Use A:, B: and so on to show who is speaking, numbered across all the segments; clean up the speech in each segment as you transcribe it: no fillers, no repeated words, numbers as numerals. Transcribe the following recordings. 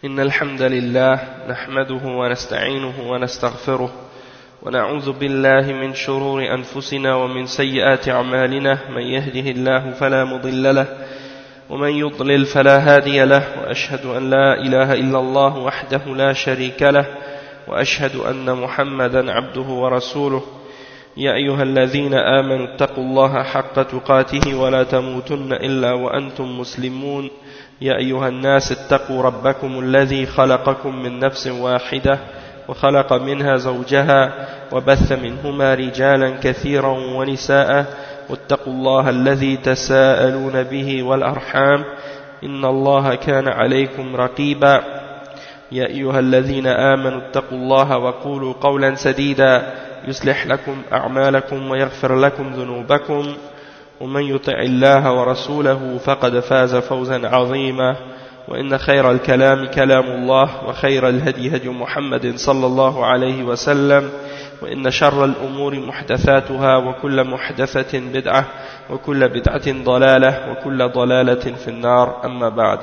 A: إن الحمد لله نحمده ونستعينه ونستغفره ونعوذ بالله من شرور أنفسنا ومن سيئات أعمالنا من يهده الله فلا مضل له ومن يضلل فلا هادي له وأشهد أن لا إله إلا الله وحده لا شريك له وأشهد أن محمدا عبده ورسوله يا أيها الذين آمنوا اتقوا الله حق تقاته ولا تموتن إلا وأنتم مسلمون يا أيها الناس اتقوا ربكم الذي خلقكم من نفس واحدة وخلق منها زوجها وبث منهما رجالا كثيرا ونساء واتقوا الله الذي تساءلون به والأرحام إن الله كان عليكم رقيبا يا أيها الذين آمنوا اتقوا الله وقولوا قولا سديدا يصلح لكم أعمالكم ويغفر لكم ذنوبكم ومن يطع الله ورسوله فقد فاز فوزا عظيما وإن خير الكلام كلام الله وخير الهدي هدي محمد صلى الله عليه وسلم وإن شر الأمور محدثاتها وكل محدثة بدعة وكل بدعة ضلالة وكل ضلالة في النار أما بعد.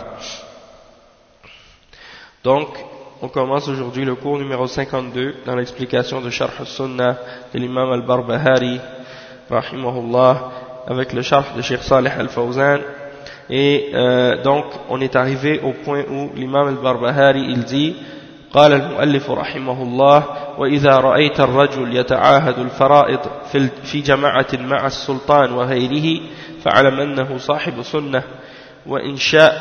A: Donc, on commence aujourd'hui le cours numéro 52 dans l'explication de Sharh al-Sunnah de l'imam al-Barbahari rahimahullah avec le sharh de Cheikh Salih al-Fawzan. Et donc on est arrivé au point où l'imam al-Barbahari il dit قال المؤلف رحمه الله وإذا رأيت الرجل يتعاهد الفرائض في جماعة مع السلطان وغيره فاعلم أنه صاحب سنة وإن شاء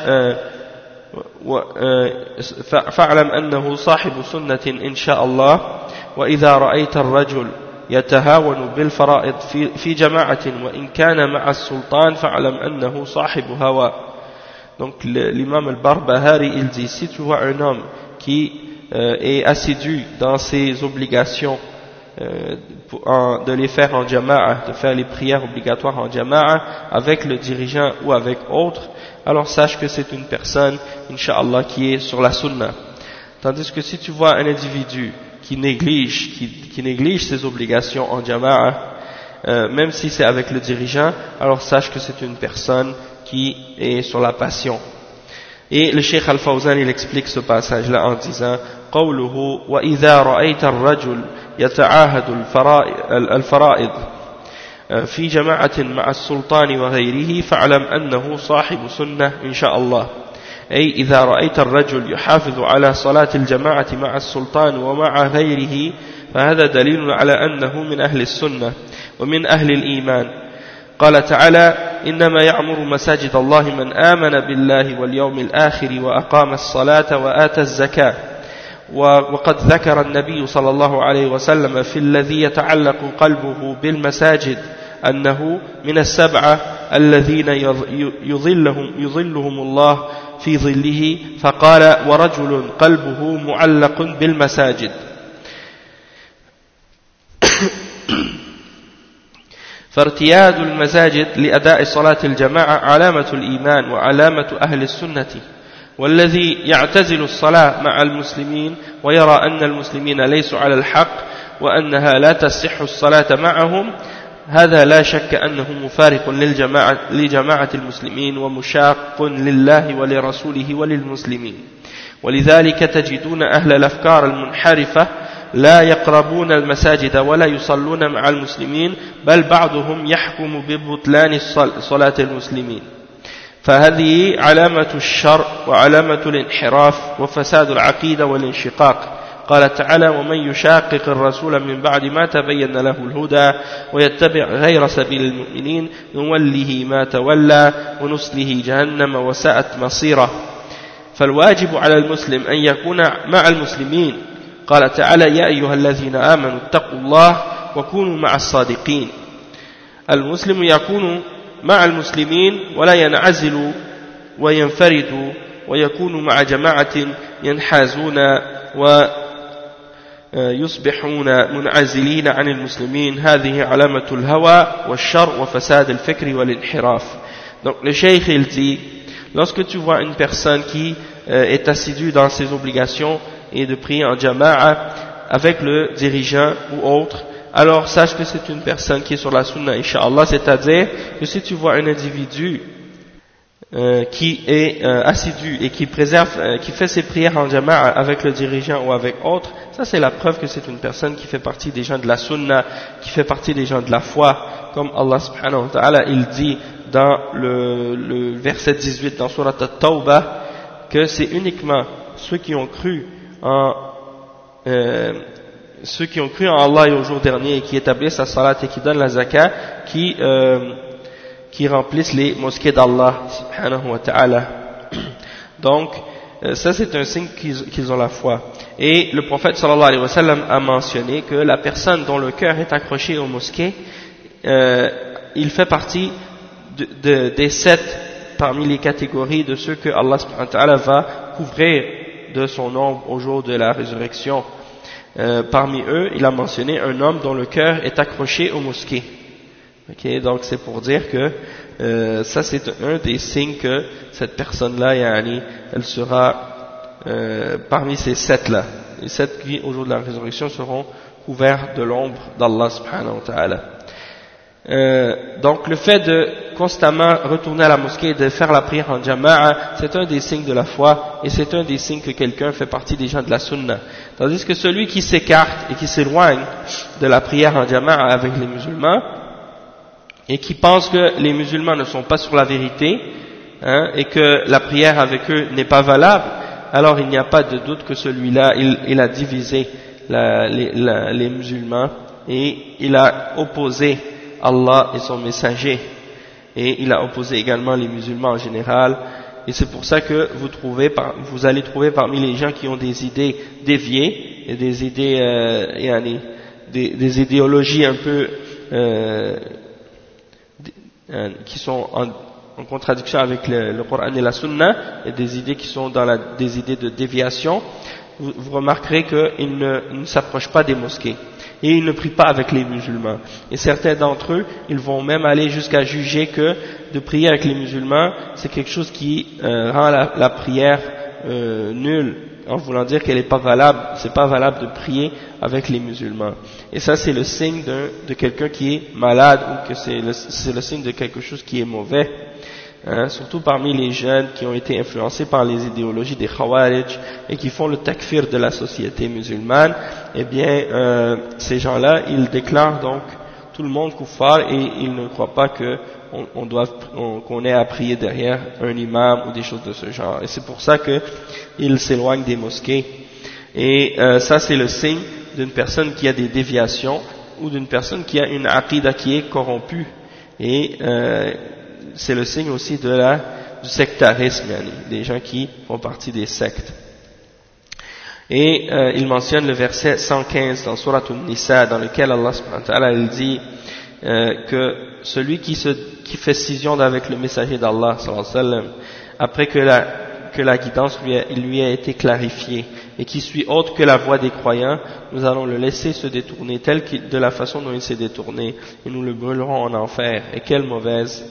A: فاعلم أنه صاحب سنة إن شاء الله وإذا رأيت الرجل يتهاون بالفرائض في جماعة وإن كان مع السلطان فاعلم أنه صاحب هوى. Donc l'imam al-Barbahari il dit si tu vois un homme qui est assidu dans ses obligations de les faire en jama'a, de faire les prières obligatoires en jama'a avec le dirigeant ou avec autre, alors sache que c'est une personne, incha'Allah, qui est sur la sunna. Tandis que si tu vois un individu qui néglige ses obligations en jama'a, même si c'est avec le dirigeant, alors sache que c'est une personne qui est sur la passion. Et le Cheikh Al-Fawzan il explique ce passage-là en disant قوله وإذا رأيت الرجل يتعاهد الفرائض في جماعة مع السلطان وغيره فاعلم أنه صاحب سنة إن شاء الله. أي إذا رأيت الرجل يحافظ على صلاة الجماعة مع السلطان ومع غيره فهذا دليل على أنه من أهل السنة ومن أهل الإيمان. قال تعالى إنما يعمر مساجد الله من آمن بالله واليوم الآخر وأقام الصلاة وآتى الزكاة. وقد ذكر النبي صلى الله عليه وسلم في الذي يتعلق قلبه بالمساجد أنه من السبعة الذين يظلهم الله في ظله فقال ورجل قلبه معلق بالمساجد. فارتياد المساجد لأداء صلاة الجماعة علامة الإيمان وعلامة أهل السنة. والذي يعتزل الصلاة مع المسلمين ويرى أن المسلمين ليسوا على الحق وأنها لا تصح الصلاة معهم هذا لا شك أنه مفارق لجماعة المسلمين ومشاق لله ولرسوله وللمسلمين. ولذلك تجدون أهل الأفكار المنحرفة لا يقربون المساجد ولا يصلون مع المسلمين بل بعضهم يحكم ببطلان صلاة المسلمين. فهذه علامة الشر وعلامة الانحراف وفساد العقيدة والانشقاق. قال تعالى ومن يشاقق الرسول من بعد ما تبين له الهدى ويتبع غير سبيل المؤمنين نوله ما تولى ونصله جهنم وساءت مصيره. فالواجب على المسلم أن يكون مع المسلمين. قال تعالى يا أيها الذين آمنوا اتقوا الله وكونوا مع الصادقين. المسلم يكون مع المسلمين ولا ينعزل وينفرد ويكون مع جماعة ينحازون ويصبحون منعزلين عن المسلمين. هذه علامة الهوى والشر وفساد الفكر والانحراف. Donc le cheikh il dit lorsque tu vois une personne qui est assidue dans ses obligations et de prier en jama'a avec le dirigeant ou autre, alors sache que c'est une personne qui est sur la sunna, incha'Allah, c'est-à-dire que si tu vois un individu qui est assidu et qui préserve, qui fait ses prières en jama'a avec le dirigeant ou avec autre, ça c'est la preuve que c'est une personne qui fait partie des gens de la sunna, qui fait partie des gens de la foi, comme Allah subhanahu wa ta'ala il dit dans le verset 18 dans Surat At-Tawbah que c'est uniquement ceux qui ont cru en Allah et au jour dernier et qui établissent la salat et qui donnent la zakat qui remplissent les mosquées d'Allah subhanahu wa ta'ala. Donc ça c'est un signe qu'ils ont la foi. Et le prophète sallallahu alayhi wa sallam a mentionné que la personne dont le cœur est accroché aux mosquées, il fait partie des 7 parmi les catégories de ceux que Allah subhanahu wa ta'ala va couvrir de son ombre au jour de la résurrection. Parmi eux, il a mentionné un homme dont le cœur est accroché aux mosquées. Okay, donc c'est pour dire que ça c'est un des signes que cette personne-là, elle sera parmi ces 7-là. Les 7 qui, au jour de la résurrection, seront couverts de l'ombre d'Allah subhanahu wa ta'ala. Donc le fait de constamment retourner à la mosquée et de faire la prière en jama'a, c'est un des signes de la foi et c'est un des signes que quelqu'un fait partie des gens de la sunna. Tandis que celui qui s'écarte et qui s'éloigne de la prière en jama'a avec les musulmans et qui pense que les musulmans ne sont pas sur la vérité et que la prière avec eux n'est pas valable, alors il n'y a pas de doute que celui-là il a divisé les musulmans et il a opposé Allah et son messager, et il a opposé également les musulmans en général, et c'est pour ça que vous allez trouver parmi les gens qui ont des idées déviées et des idées des idéologies un peu qui sont en contradiction avec le Coran et la Sunna, et des idées qui sont des idées de déviation. Vous remarquerez qu'ils ne s'approchent pas des mosquées et ils ne prient pas avec les musulmans. Et certains d'entre eux, ils vont même aller jusqu'à juger que de prier avec les musulmans, c'est quelque chose qui rend la prière nulle, en voulant dire qu'elle n'est pas valable. C'est pas valable de prier avec les musulmans. Et ça, c'est le signe de quelqu'un qui est malade, ou que c'est le signe de quelque chose qui est mauvais. Surtout parmi les jeunes qui ont été influencés par les idéologies des Khawarij et qui font le takfir de la société musulmane, eh bien ces gens-là, ils déclarent donc tout le monde kuffar et ils ne croient pas qu'on ait à prier derrière un imam ou des choses de ce genre. Et c'est pour ça qu'ils s'éloignent des mosquées. Et ça c'est le signe d'une personne qui a des déviations ou d'une personne qui a une aqidah qui est corrompue. Et c'est le signe aussi du sectarisme, des gens qui font partie des sectes. Et il mentionne le verset 115 dans Surat An-Nisa, dans lequel Allah subhanahu wa ta'ala il dit que celui qui fait scission avec le messager d'Allah sallallahu alayhi wa sallam, après que la guidance lui a été clarifiée, et qui suit autre que la voie des croyants, nous allons le laisser se détourner de la façon dont il s'est détourné, et nous le brûlerons en enfer. Et quelle mauvaise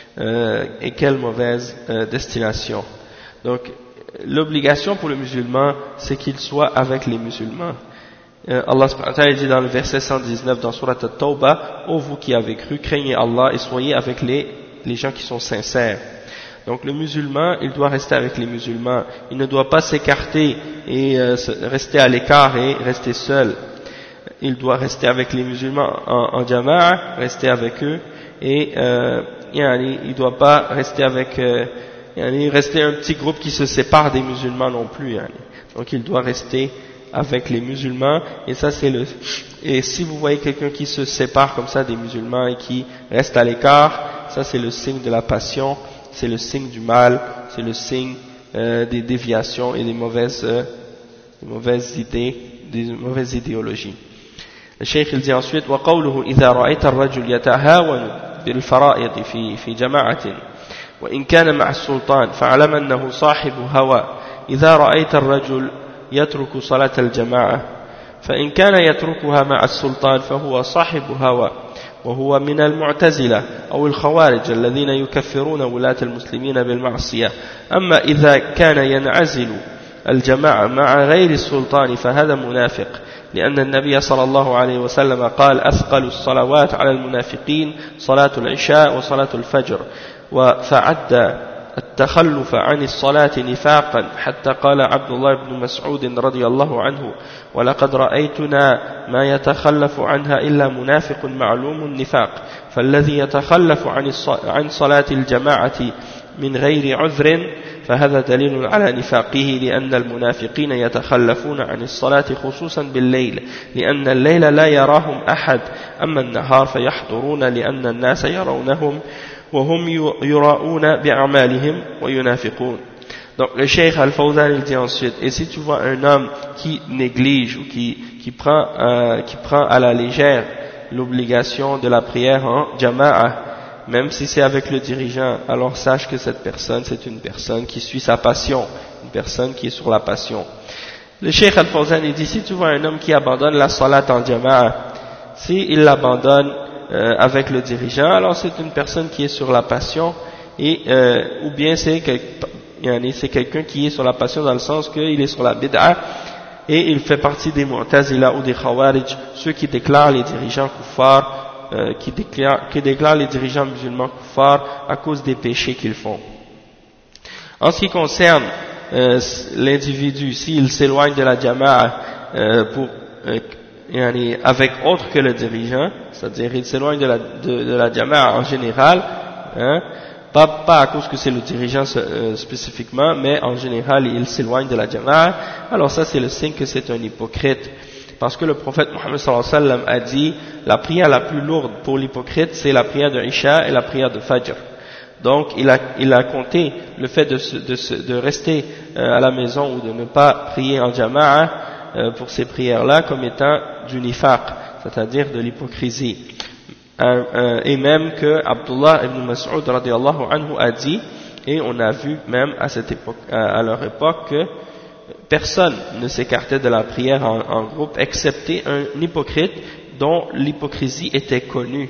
A: destination. Donc l'obligation pour le musulman, c'est qu'il soit avec les musulmans. Allah subhanahu wa ta'ala dit dans le verset 119 dans Surat At-Tawbah: ô vous qui avez cru, craignez Allah et soyez avec les gens qui sont sincères. Donc le musulman, il doit rester avec les musulmans, il ne doit pas s'écarter et rester à l'écart et rester seul. Il doit rester avec les musulmans en jama'a, rester avec eux, et il ne doit pas rester rester un petit groupe qui se sépare des musulmans non plus. Donc il doit rester avec les musulmans, et ça et si vous voyez quelqu'un qui se sépare comme ça des musulmans et qui reste à l'écart, ça c'est le signe de la passion, c'est le signe du mal, c'est le signe des déviations et des mauvaises idées, des mauvaises idéologies. Le cheikh il dit ensuite: وقوله إذا رأيت الرجل يتهاون بالفرائض في جماعة وإن كان مع السلطان فاعلم أنه صاحب هوى. إذا رأيت الرجل يترك صلاة الجماعة فإن كان يتركها مع السلطان فهو صاحب هوى، وهو من المعتزلة أو الخوارج الذين يكفرون ولاة المسلمين بالمعصية. أما إذا كان ينعزل الجماعة مع غير السلطان فهذا منافق، لأن النبي صلى الله عليه وسلم قال: أثقل الصلوات على المنافقين صلاة العشاء وصلاة الفجر، فعد التخلف عن الصلاة نفاقا حتى قال عبد الله بن مسعود رضي الله عنه ولقد رأيتنا ما يتخلف عنها إلا منافق معلوم النفاق فالذي يتخلف عن صلاة الجماعة من غير عذر فهذا دليل على نفاقه لأن المنافقين يتخلفون عن الصلاة خصوصا بالليل لأن الليل لا يراهم أحد أما النهار فيحضرون لأن الناس يرونهم وهم يراؤون بأعمالهم وينافقون. Donc le Cheikh Al-Fawzan il dit ensuite, et si tu vois un homme qui néglige ou qui prend à la légère l'obligation de la prière en jama'a, même si c'est avec le dirigeant, alors sache que cette personne, c'est une personne qui suit sa passion, une personne qui est sur la passion. Le Cheikh Al-Fawzan il dit, si tu vois un homme qui abandonne la salat en jama'a, s'il l'abandonne avec le dirigeant, alors c'est une personne qui est sur la passion, et ou bien c'est quelqu'un qui est sur la passion dans le sens qu'il est sur la bid'a, et il fait partie des Mu'tazila ou des Khawarij, ceux qui déclarent les dirigeants kuffars, qui déclarent les dirigeants musulmans kuffars à cause des péchés qu'ils font. En ce qui concerne l'individu, s'il s'éloigne de la jama'a avec autre que le dirigeant, c'est-à-dire il s'éloigne de la jama'a en général, pas à cause que c'est le dirigeant spécifiquement, mais en général il s'éloigne de la jama'a, alors ça c'est le signe que c'est un hypocrite. Parce que le prophète Mohammed sallallahu alayhi wa sallam a dit, la prière la plus lourde pour l'hypocrite, c'est la prière de Isha et la prière de Fajr. Donc il a compté le fait de rester à la maison ou de ne pas prier en jama'a pour ces prières-là comme étant du nifaq, c'est-à-dire de l'hypocrisie. Et même que Abdullah ibn Mas'ud radiyallahu anhu a dit, et on a vu même à leur époque que personne ne s'écartait de la prière en groupe excepté un hypocrite dont l'hypocrisie était connue.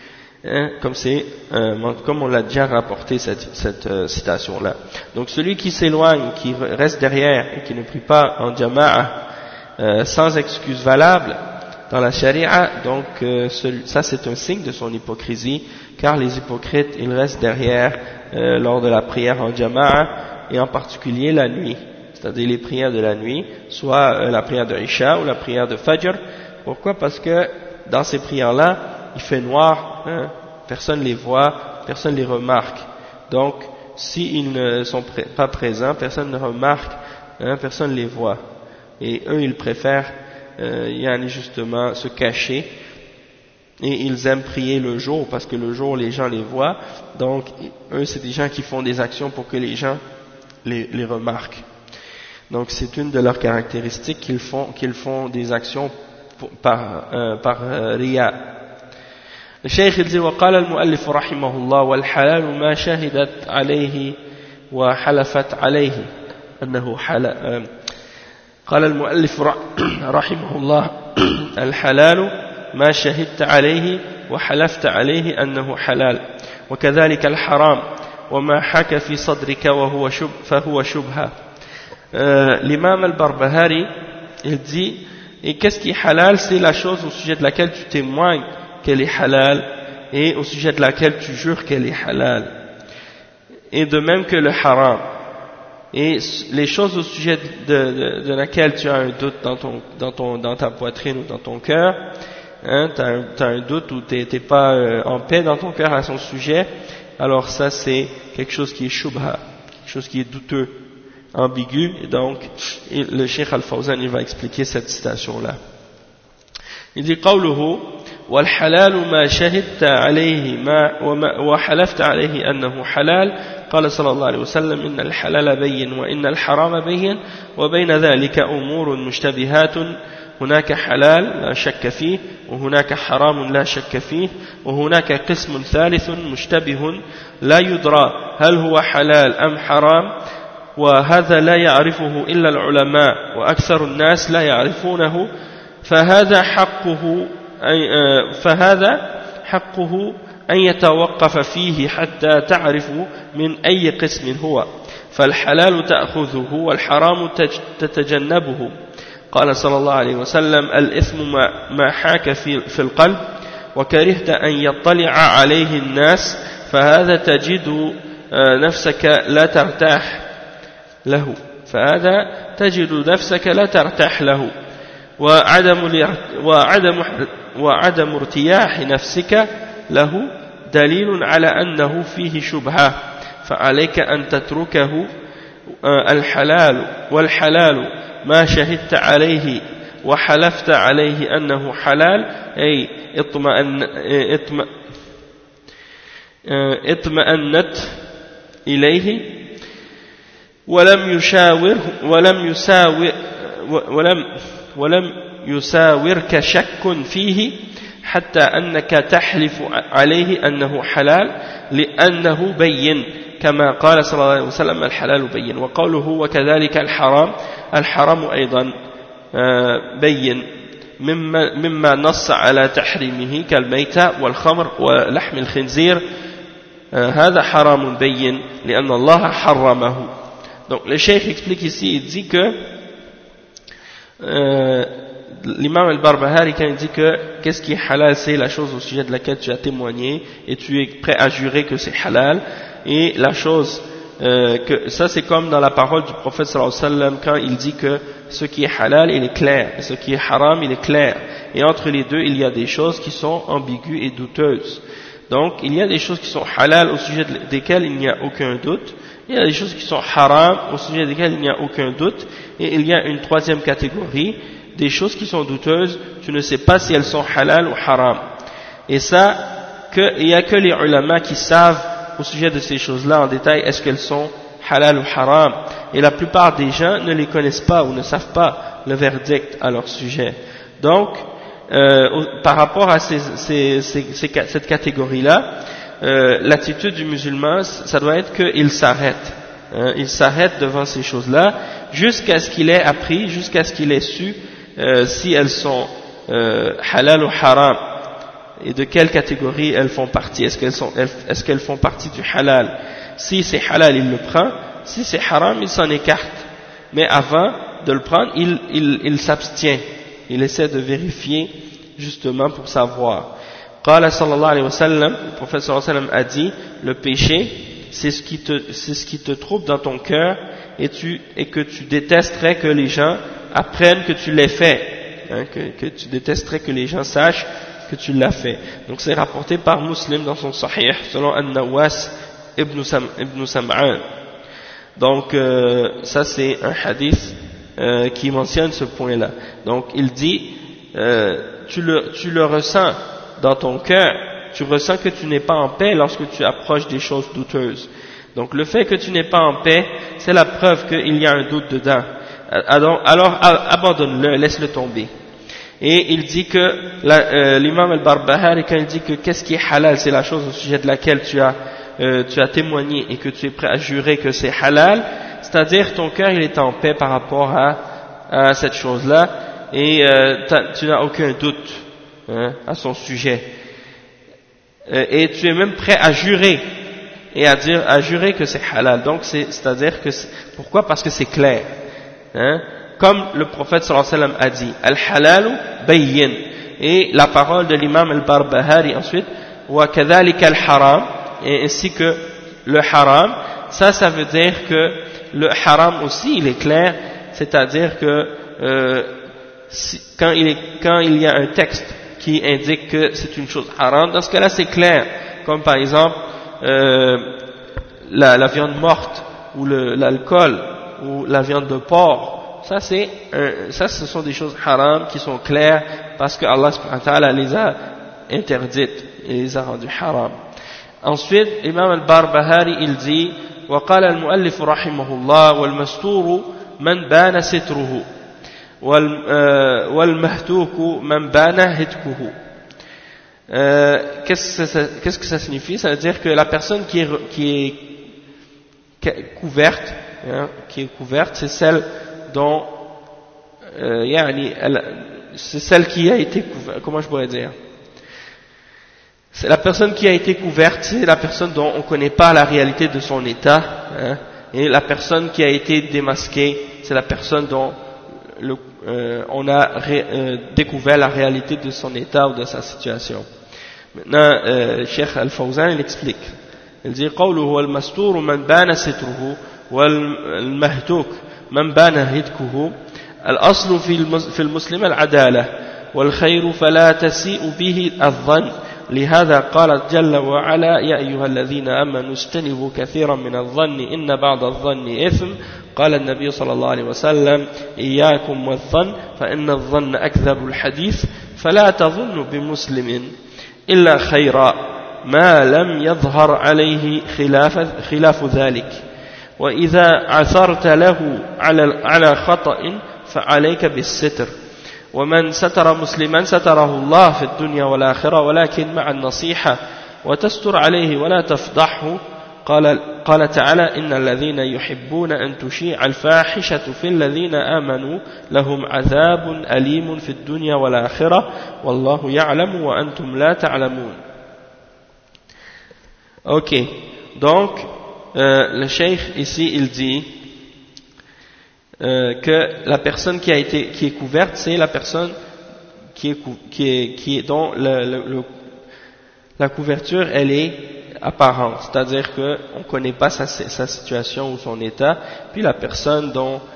A: Comme on l'a déjà rapporté cette citation-là. Donc celui qui s'éloigne, qui reste derrière et qui ne prie pas en jama'a sans excuse valable dans la charia, donc ça c'est un signe de son hypocrisie, car les hypocrites ils restent derrière lors de la prière en jama'a et en particulier la nuit, c'est-à-dire les prières de la nuit, soit la prière de Isha ou la prière de Fajr. Pourquoi? Parce que dans ces prières-là, il fait noir, personne les voit, personne les remarque. Donc, s'ils ne sont pas présents, personne ne remarque, personne les voit. Et eux, ils préfèrent justement se cacher, et ils aiment prier le jour, parce que le jour, les gens les voient. Donc, eux, c'est des gens qui font des actions pour que les gens les remarquent. Donc, c'est une de leurs caractéristiques qu'ils font des actions par riya. الشيخ يقول وقال المؤلف رحمه الله والحلال ما شهدت عليه وحلفت عليه أنه حلال. قال المؤلف رحمه الله الحلال ما شهدت عليه وحلفت عليه أنه حلال وكذلك الحرام وما حك في صدرك فهو شبهة. L'imam al-Barbahari il dit, et qu'est-ce qui est halal? C'est la chose au sujet de laquelle tu témoignes qu'elle est halal et au sujet de laquelle tu jures qu'elle est halal, et de même que le haram. Et les choses au sujet de laquelle tu as un doute dans ta poitrine ou dans ton cœur, tu as un doute ou tu n'es pas en paix dans ton cœur à son sujet, alors ça c'est quelque chose qui est shubha, quelque chose qui est douteux, ambigu. Et donc le Cheikh Al-Fawzan il va expliquer cette citation-là. Il dit قوله والحلال ما شهدت عليه وحلفت عليه أنه حلال قال صلى الله عليه وسلم إن الحلال بين وإن الحرام بين وبين ذلك أمور مشتبهات هناك حلال لا شك فيه وهناك حرام لا شك فيه وهناك قسم ثالث مشتبه لا يدرى هل هو حلال أم حرام وهذا لا يعرفه إلا العلماء وأكثر الناس لا يعرفونه فهذا حقه أن يتوقف فيه حتى تعرف من أي قسم هو فالحلال تأخذه والحرام تتجنبه. قال صلى الله عليه وسلم الإثم ما حاك في القلب وكرهت أن يطلع عليه الناس فهذا تجد نفسك لا ترتاح له فهذا تجد نفسك لا ترتاح له وعدم ارتياح نفسك له دليل على أنه فيه شبهة فعليك أن تتركه الحلال والحلال ما شهدت عليه وحلفت عليه أنه حلال أي اطمأنت إليه ولم يساورك شك فيه حتى أنك تحلف عليه أنه حلال لأنه بين كما قال صلى الله عليه وسلم الحلال بين وقوله وكذلك الحرام أيضا بين مما نص على تحريمه كالميتة والخمر ولحم الخنزير هذا حرام بين لأن الله حرمه. Donc le cheikh explique ici, il dit que l'imam al-Barbahari quand il dit que qu'est-ce qui est halal, c'est la chose au sujet de laquelle tu as témoigné et tu es prêt à jurer que c'est halal, et la chose que ça c'est comme dans la parole du prophète sallallahu alayhi wa sallam quand il dit que ce qui est halal il est clair et ce qui est haram il est clair, et entre les deux il y a des choses qui sont ambiguës et douteuses. Donc il y a des choses qui sont halal au sujet desquelles il n'y a aucun doute, il y a des choses qui sont haram au sujet desquelles il n'y a aucun doute, et il y a une troisième catégorie, des choses qui sont douteuses, tu ne sais pas si elles sont halal ou haram. Et ça, il n'y a que les ulama qui savent au sujet de ces choses-là en détail, est-ce qu'elles sont halal ou haram. Et la plupart des gens ne les connaissent pas ou ne savent pas le verdict à leur sujet. Donc, par rapport à cette catégorie-là, l'attitude du musulman, ça doit être qu'il s'arrête. Il s'arrête devant ces choses-là jusqu'à ce qu'il ait appris, jusqu'à ce qu'il ait su si elles sont halal ou haram et de quelle catégorie elles font partie. Est-ce qu'elles font partie du halal? Si c'est halal, il le prend. Si c'est haram, il s'en écarte. Mais avant de le prendre, il s'abstient. Il essaie de vérifier justement pour savoir. Qala sallallahu alayhi wa sallam, le prophète sallallahu alayhi wa sallam a dit, le péché, c'est ce qui te trouble dans ton cœur et que tu détesterais que les gens apprennent que tu l'as fait, hein, que tu détesterais que les gens sachent que tu l'as fait. Donc c'est rapporté par Muslim dans son Sahih selon An-Nawas ibn Sam'an. Donc ça c'est un hadith qui mentionne ce point-là. Donc il dit tu le ressens dans ton cœur, tu ressens que tu n'es pas en paix lorsque tu approches des choses douteuses. Donc le fait que tu n'es pas en paix, c'est la preuve qu'il y a un doute dedans. Alors abandonne-le, laisse-le tomber. Et il dit que l'imam al-Barbahari, quand il dit que qu'est-ce qui est halal, c'est la chose au sujet de laquelle tu as témoigné et que tu es prêt à jurer que c'est halal, c'est-à-dire ton cœur il est en paix par rapport à cette chose-là et tu n'as aucun doute à son sujet. Et tu es même prêt à jurer et à jurer que c'est halal. Donc c'est-à-dire que pourquoi? Parce que c'est clair. Comme le prophète sallallahu alayhi wa sallam a dit, al-halalu bayyin, et la parole de l'imam al-Barbahari ensuite, wa kadhalika al-haram, et ainsi que le haram, ça veut dire que le haram aussi il est clair, c'est-à-dire que quand il y a un texte qui indique que c'est une chose haram, dans ce cas-là c'est clair, comme par exemple la viande morte ou l'alcool ou la viande de porc. Ce sont des choses haram qui sont claires parce que Allah subhanahu wa ta'ala les a interdites et les a rendues haram. Ensuite, Imam al-Barbahari il dit وقال المؤلف رحمه الله والمستور من بان ستره والمهتوك من بان هتكه. Qu'est-ce que ça signifie? Ça veut dire que la personne qui est couverte, c'est celle dont c'est celle qui a été couverte. Comment je pourrais dire? C'est la personne qui a été couverte, c'est la personne dont on ne connaît pas la réalité de son état, et la personne qui a été démasquée, c'est la personne dont on a découvert la réalité de son état ou de sa situation. Maintenant, Cheikh Al-Fawzan il explique. Il dit قوله والمستور من بان ستره والمهتوك من بان هتكه الأصل في المسلم العدالة والخير فلا تسيء به الظن لهذا قال جل وعلا يا أيها الذين آمنوا اجتنبوا كثيرا من الظن إن بعض الظن إثم قال النبي صلى الله عليه وسلم إياكم والظن فإن الظن أكذب الحديث فلا تظن بمسلم إلا خيرا ما لم يظهر عليه خلاف ذلك وإذا عثرت له على خطأ فعليك بالستر ومن ستر مسلما ستره الله في الدنيا والآخرة ولكن مع النصيحة وتستر عليه ولا تفضحه قال تعالى إن الذين يحبون أن تشيع الفاحشة في الذين آمنوا لهم عذاب أليم في الدنيا والآخرة والله يعلم وأنتم لا تعلمون. Ok, donc le cheikh ici il dit que la personne qui est couverte, c'est la personne dont la couverture elle est apparente, c'est-à-dire que on connaît pas sa situation ou son état, puis la personne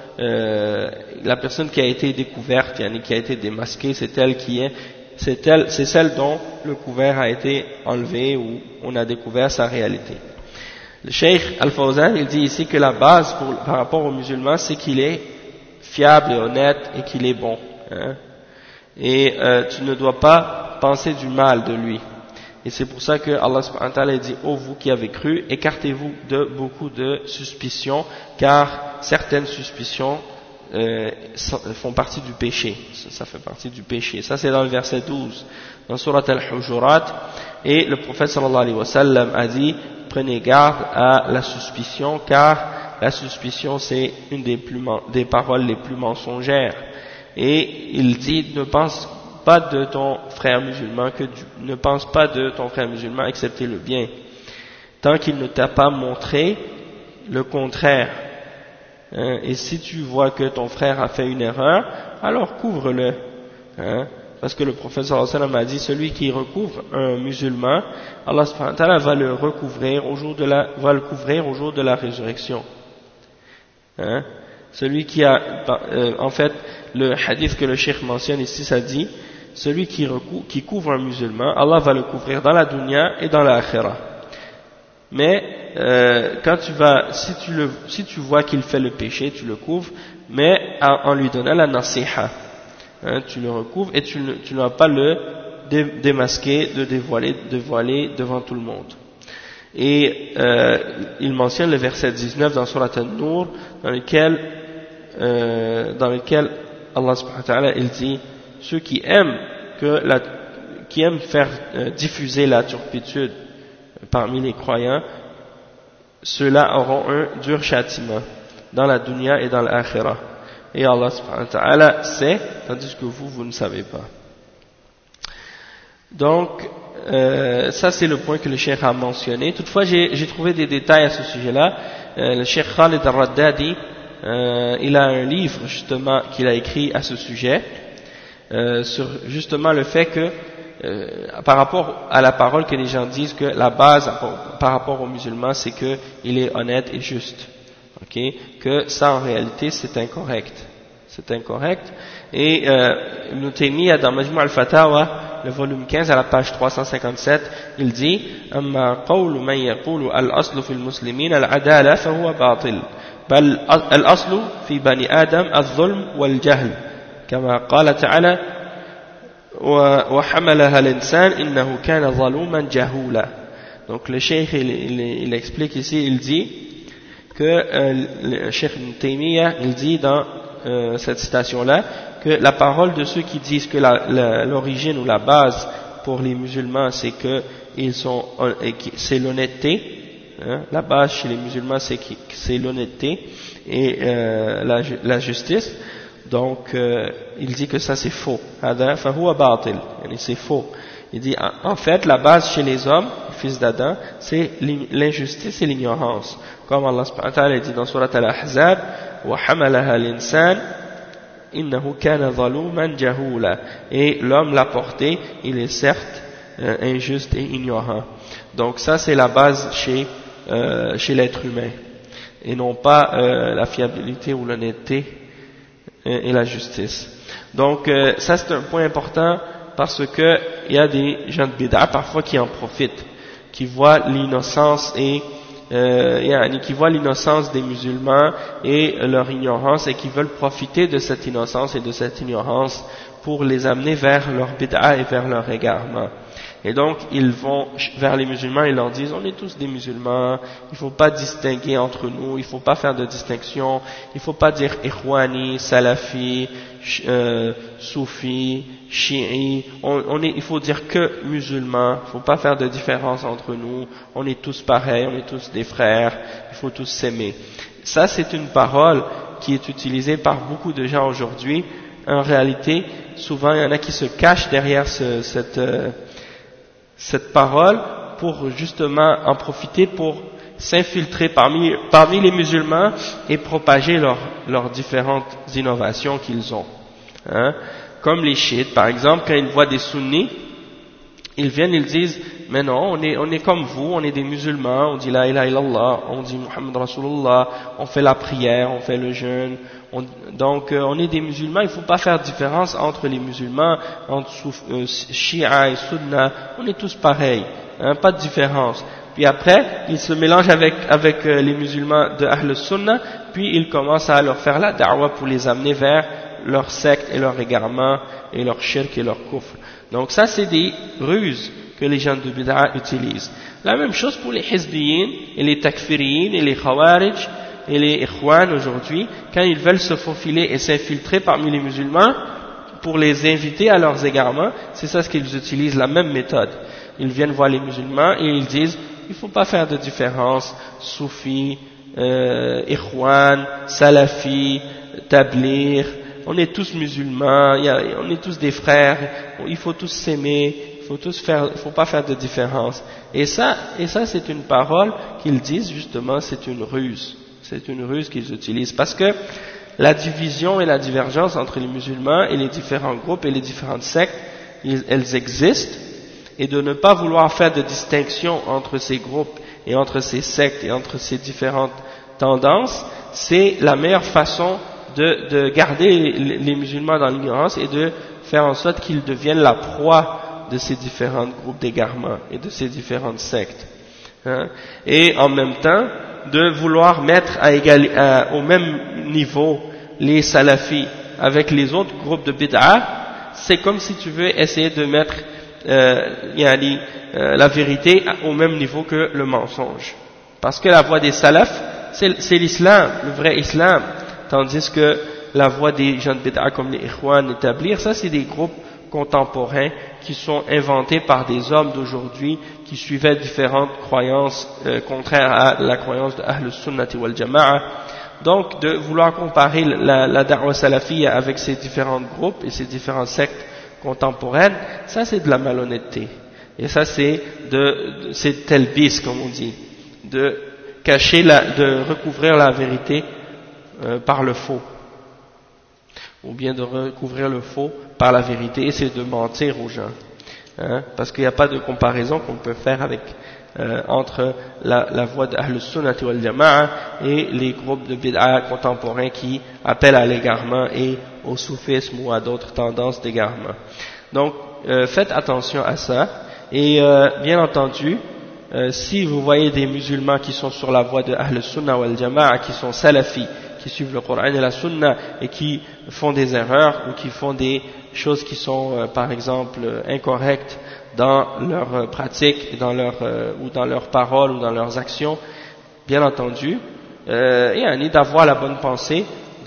A: qui a été découverte, qui a été démasquée, c'est celle dont le couvert a été enlevé ou on a découvert sa réalité. Le Cheikh Al-Fawzan, il dit ici que la base par rapport aux musulmans, c'est qu'il est fiable et honnête et qu'il est bon. Hein? Et tu ne dois pas penser du mal de lui. Et c'est pour ça que Allah subhanahu wa ta'ala dit « Ô vous qui avez cru, écartez-vous de beaucoup de suspicions, car certaines suspicions font partie du péché. » Ça fait partie du péché. Ça c'est dans le verset 12, dans Surat Al-Hujurat. Et le prophète sallallahu alayhi wa sallam a dit « Prenez garde à la suspicion, car la suspicion c'est une des paroles les plus mensongères. » Et il dit « Ne pense pas de ton frère musulman ne pense pas de ton frère musulman excepté le bien, tant qu'il ne t'a pas montré le contraire. Hein, et si tu vois que ton frère a fait une erreur, alors couvre-le. Hein, parce que le prophète sallallahu alayhi wa sallam a dit, celui qui recouvre un musulman, Allah subhanahu wa ta'ala va le couvrir au jour de la résurrection. Hein, celui qui a, en fait, le hadith que le cheikh mentionne ici, ça dit, celui qui couvre un musulman, Allah va le couvrir dans la dunya et dans l'akhirah. Mais quand si tu vois qu'il fait le péché, tu le couvres, mais en lui donnant la nasiha, hein, tu le recouvres et tu ne vas pas le démasquer, le dévoiler devant tout le monde. Et il mentionne le verset 19 dans Surat An-Nur, dans lequel Allah subhanahu wa ta'ala il dit, ceux qui aiment faire diffuser la turpitude parmi les croyants, ceux-là auront un dur châtiment dans la dunya et dans l'akhirah. Et Allah subhanahu wa ta'ala sait, tandis que vous ne savez pas. Donc, ça c'est le point que le cheikh a mentionné. Toutefois, j'ai trouvé des détails à ce sujet-là. Le cheikh Khalid al-Raddadi, il a un livre justement qu'il a écrit à ce sujet, sur justement le fait que par rapport à la parole que les gens disent que la base par rapport aux musulmans c'est que il est honnête et juste, okay? Que ça en réalité c'est incorrect, et Ibn Taymiyyah dans Majmu' al-Fatawa le volume 15 à la page 357 il dit amma qawlu man yaqulu al-aslu fi al-muslimin al-adala fa huwa batil bal al-aslu fi bani adam al-zulm wal-jahl كما قال تعالى وحملها الإنسان إنه كان ظلوما جهولا. Donc le cheikh il explique ici, il dit que le cheikh Ibn Taymiyyah il dit dans cette citation là que la parole de ceux qui disent que l'origine ou la base pour les musulmans c'est que c'est l'honnêteté, hein, la base chez les musulmans c'est l'honnêteté et la justice. Donc, il dit que ça c'est faux. C'est faux. Il dit, en fait, la base chez les hommes, les fils d'Adam, c'est l'injustice et l'ignorance. Comme Allah subhanahu wa ta'ala dit dans Surat Al-Ahzab, وَحَمَلَهَا الْإِنسَانِ إِنَّهُ كَانَ ظَلُومًا جَهُولًا. Et l'homme l'a porté, il est certes injuste et ignorant. Donc ça c'est la base chez chez l'être humain, et non pas la fiabilité ou l'honnêteté et la justice. Donc ça c'est un point important, parce que il y a des gens de bid'a parfois qui en profitent, qui voient l'innocence et qui voient l'innocence des musulmans et leur ignorance, et qui veulent profiter de cette innocence et de cette ignorance pour les amener vers leur bid'a et vers leur égarement. Et donc ils vont vers les musulmans et leur disent: on est tous des musulmans, il ne faut pas distinguer entre nous, il ne faut pas faire de distinction, il ne faut pas dire ikhwani, salafi, soufi, chi'i, il faut dire que musulmans, il ne faut pas faire de différence entre nous, on est tous pareils, on est tous des frères, il faut tous s'aimer. Ça c'est une parole qui est utilisée par beaucoup de gens aujourd'hui. En réalité, souvent il y en a qui se cachent derrière cette parole pour justement en profiter pour s'infiltrer parmi les musulmans et propager leurs différentes innovations qu'ils ont. Hein? Comme les chiites, par exemple, quand ils voient des sunnis, ils viennent, ils disent: mais non, on est comme vous, on est des musulmans, on dit la ilaha illallah, on dit Muhammad Rasulullah, on fait la prière, on fait le jeûne, donc on est des musulmans, il ne faut pas faire de différence entre les musulmans, entre Shia et Sunna, on est tous pareils, hein, pas de différence. Puis après, ils se mélangent avec les musulmans de Ahl Sunna, puis ils commencent à leur faire la da'wa pour les amener vers leur secte et leur égarement et leur shirk et leur kufr. Donc ça c'est des ruses que les gens de bid'a utilisent. La même chose pour les hizbiyin et les takfiriyin et les khawarij et les ikhwan aujourd'hui, quand ils veulent se faufiler et s'infiltrer parmi les musulmans pour les inviter à leurs égarements, c'est ça ce qu'ils utilisent, la même méthode. Ils viennent voir les musulmans et ils disent: il ne faut pas faire de différence, soufi, ikhwan, salafi, tabligh, on est tous musulmans, on est tous des frères, il faut tous s'aimer, il faut pas faire de différence. Et ça c'est une parole qu'ils disent justement, c'est une ruse qu'ils utilisent, parce que la division et la divergence entre les musulmans et les différents groupes et les différentes sectes, elles existent, et de ne pas vouloir faire de distinction entre ces groupes et entre ces sectes et entre ces différentes tendances, c'est la meilleure façon de garder les musulmans dans l'ignorance et de faire en sorte qu'ils deviennent la proie de ces différents groupes d'égarement et de ces différentes sectes. Hein. Et en même temps, de vouloir mettre au même niveau les salafis avec les autres groupes de bid'a, c'est comme si tu veux essayer de mettre la vérité au même niveau que le mensonge. Parce que la voie des salafs, c'est l'islam, le vrai islam. Tandis que la voie des gens de bid'a comme les ikhwan, établir, ça c'est des groupes contemporains qui sont inventés par des hommes d'aujourd'hui qui suivaient différentes croyances contraires à la croyance de Ahl Sunnati wal Jama'a. Donc de vouloir comparer la da'wa salafiyya avec ces différents groupes et ces différentes sectes contemporaines, ça c'est de la malhonnêteté. Et ça c'est telbis, comme on dit, de cacher, de recouvrir la vérité par le faux, ou bien de recouvrir le faux par la vérité, et c'est de mentir aux gens, hein, parce qu'il n'y a pas de comparaison qu'on peut faire entre la voie de Ahl Sunnah wal Jama'a et les groupes de bid'a contemporains qui appellent à l'égarement et au soufisme ou à d'autres tendances d'égarement. Donc faites attention à ça, et bien entendu, si vous voyez des musulmans qui sont sur la voie de Ahl Sunnah wal Jama'a, qui sont salafis, qui suivent le Coran et la Sunna et qui font des erreurs ou qui font des choses qui sont par exemple incorrectes dans leurs pratiques, ou dans leurs paroles ou dans leurs actions, bien entendu, et d'avoir la bonne pensée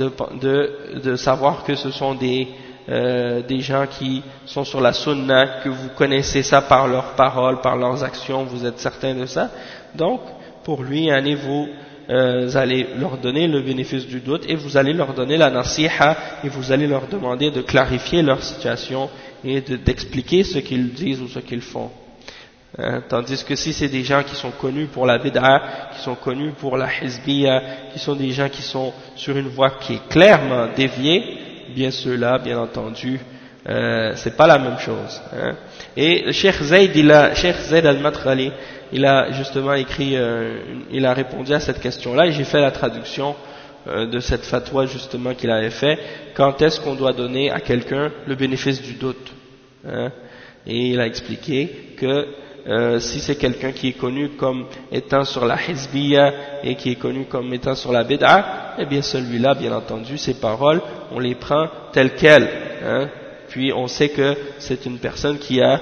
A: de savoir que ce sont des gens qui sont sur la Sunna, que vous connaissez ça par leurs paroles, par leurs actions, vous êtes certain de ça. Donc pour lui, vous allez leur donner le bénéfice du doute et vous allez leur donner la nasiha et vous allez leur demander de clarifier leur situation et d'expliquer ce qu'ils disent ou ce qu'ils font. Tandis que si c'est des gens qui sont connus pour la bid'a, qui sont connus pour la hizbiyya, qui sont des gens qui sont sur une voie qui est clairement déviée, bien ceux-là, bien entendu, c'est pas la même chose. Hein. Et Cheikh Zayd al-Madkhali, il a justement écrit, il a répondu à cette question-là et j'ai fait la traduction de cette fatwa justement qu'il avait fait. Quand est-ce qu'on doit donner à quelqu'un le bénéfice du doute, hein? Et il a expliqué que si c'est quelqu'un qui est connu comme étant sur la hizbiyya et qui est connu comme étant sur la bid'a, eh bien celui-là, bien entendu, ses paroles, on les prend telles quelles, hein? Puis on sait que c'est une personne qui a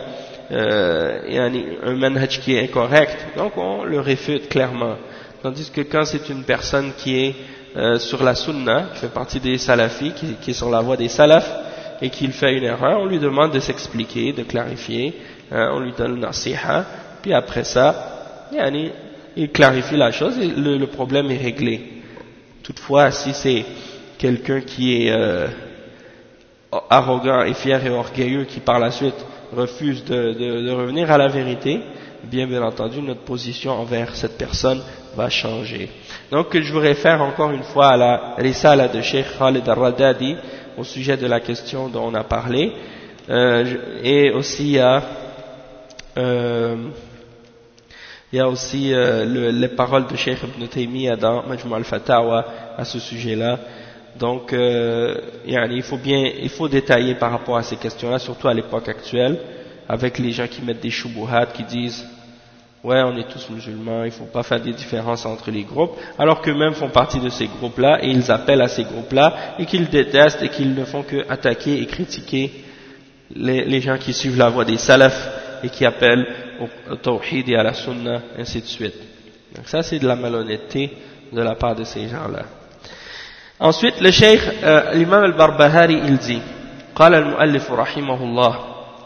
A: un manhaj qui est incorrect, donc on le réfute clairement. Tandis que quand c'est une personne qui est sur la sunna, qui fait partie des salafis, qui est sur la voie des salafs, et qu'il fait une erreur, on lui demande de s'expliquer, de clarifier, hein, on lui donne une nasiha, puis après ça, il clarifie la chose et le problème est réglé. Toutefois, si c'est quelqu'un qui est arrogant et fier et orgueilleux, qui par la suite refuse de revenir à la vérité, bien entendu, notre position envers cette personne va changer. Donc, je vous réfère encore une fois à la risala de Cheikh Khalid al-Radadi au sujet de la question dont on a parlé, et aussi il y a aussi les paroles de Cheikh Ibn Taymiyyah dans Majmu' al-Fatawa à ce sujet-là. Donc, il faut détailler par rapport à ces questions-là, surtout à l'époque actuelle, avec les gens qui mettent des shubuhat, qui disent ouais, on est tous musulmans, il ne faut pas faire des différences entre les groupes, alors qu'eux-mêmes font partie de ces groupes-là, et ils appellent à ces groupes-là, et qu'ils détestent, et qu'ils ne font que attaquer et critiquer les gens qui suivent la voie des salafs, et qui appellent au tawhid et à la sunna, ainsi de suite. Donc ça, c'est de la malhonnêteté de la part de ces gens-là. Ensuite, le cheikh, l'imam al-Barbahari, il dit, قال المؤلف رحمه الله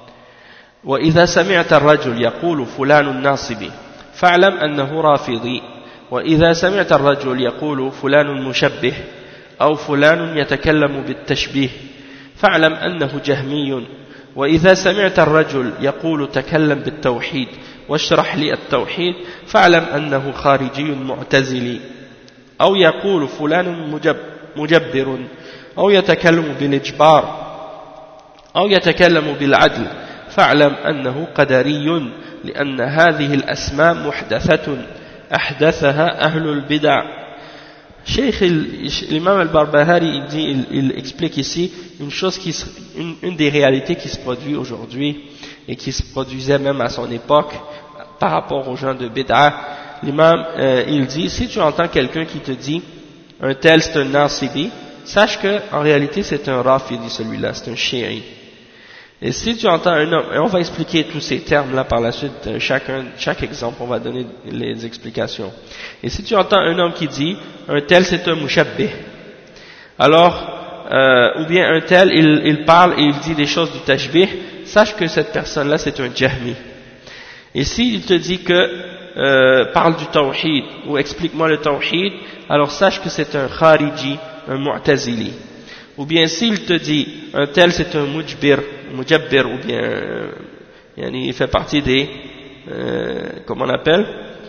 A: وإذا سمعت الرجل يقول فلان ناصبي فاعلم أنه رافضي وإذا سمعت الرجل يقول فلان مشبه أو فلان يتكلم بالتشبيه فاعلم أنه جهمي وإذا سمعت الرجل يقول تكلم بالتوحيد واشرح لي التوحيد فاعلم أنه خارجي معتزلي أو يقول فلان مجبر أو يتكلم بالإجبار أو يتكلم بالعدل فاعلم أنه قدري لأن هذه الأسماء محدثة أحدثها أهل البدع. Cheikh l'imam al-Barbahari il explique ici une chose une des réalités qui se produit aujourd'hui et qui se produisait même à son époque par rapport aux gens de bid'a. L'imam il dit, si tu entends quelqu'un qui te dit un tel c'est un nasibi, sache que en réalité c'est un rafidi, celui-là c'est un chi'i. Et si tu entends un homme, et on va expliquer tous ces termes-là par la suite, chaque exemple, on va donner les explications. Et si tu entends un homme qui dit, un tel c'est un mushabbih, alors, ou bien un tel, il parle et il dit des choses du tashbih, sache que cette personne-là c'est un jahmi. Et s'il te dit que, parle du tawhid, ou explique-moi le tawhid, alors sache que c'est un khariji, un mu'tazili. Ou bien s'il te dit, un tel c'est un mujabbir, ou bien, il fait partie des, comment on appelle,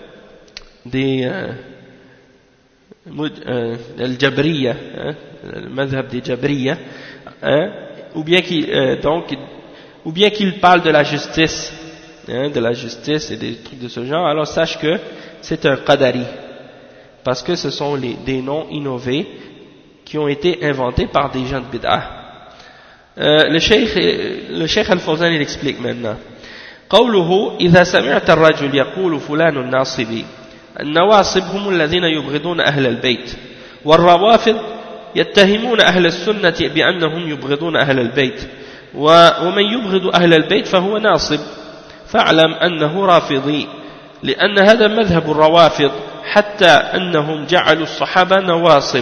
A: des, al-Jabriya, le madhab des Jabriya, ou bien qu'il parle de la justice, et des trucs de ce genre, alors sache que c'est un qadari, parce que ce sont des noms innovés qui ont été inventés par des gens de bid'ah. Le Cheikh Al-Fawzan il explique maintenant. قوله إذا سمعت الرجل يقول فلان ناصبي النواصب هم الذين يبغضون أهل البيت والروافض يتهمون أهل السنة بأنهم يبغضون أهل البيت ومن يبغض أهل البيت فهو ناصب فاعلم أنه رافضي لأن هذا مذهب الروافض حتى أنهم جعلوا الصحابة نواصب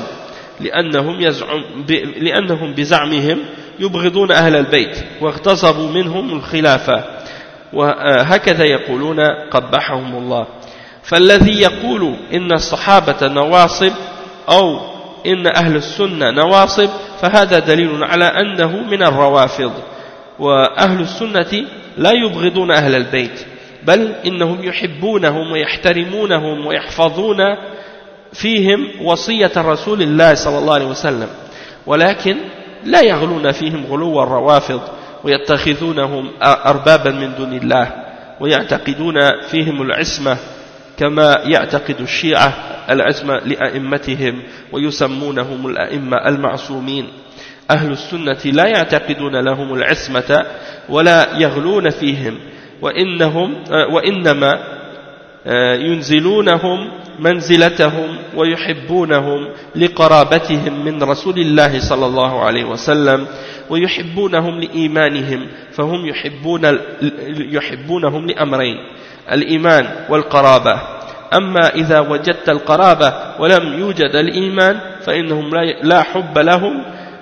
A: لأنهم بزعمهم يبغضون أهل البيت واغتصبوا منهم الخلافة وهكذا يقولون قبحهم الله. فالذي يقول إن الصحابة نواصب أو إن أهل السنة نواصب فهذا دليل على أنه من الروافض، وأهل السنة لا يبغضون أهل البيت بل إنهم يحبونهم ويحترمونهم ويحفظون فيهم وصية رسول الله صلى الله عليه وسلم، ولكن لا يغلون فيهم غلو الروافض ويتخذونهم أربابا من دون الله ويعتقدون فيهم العصمة كما يعتقد الشيعة العصمة لأئمتهم ويسمونهم الأئمة المعصومين. أهل السنة لا يعتقدون لهم العصمة ولا يغلون فيهم، وإنما ينزلونهم منزلتهم ويحبونهم لقرابتهم من رسول الله صلى الله عليه وسلم ويحبونهم لإيمانهم، فهم يحبونهم لأمرين: الإيمان والقرابة. أما إذا وجدت القرابة ولم يوجد الإيمان فإنهم لا حب لهم.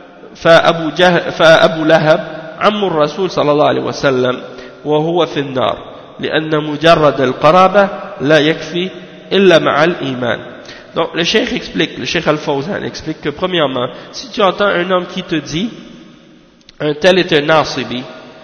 A: فأبو لهب عم الرسول صلى الله عليه وسلم وهو في النار، لأن مجرد القرابة لا يكفي إلا مع الإيمان. Donc le cheikh explique, le cheikh Al-Fawzan explique que premièrement, si tu entends un homme qui te dit un tel est un nasibi,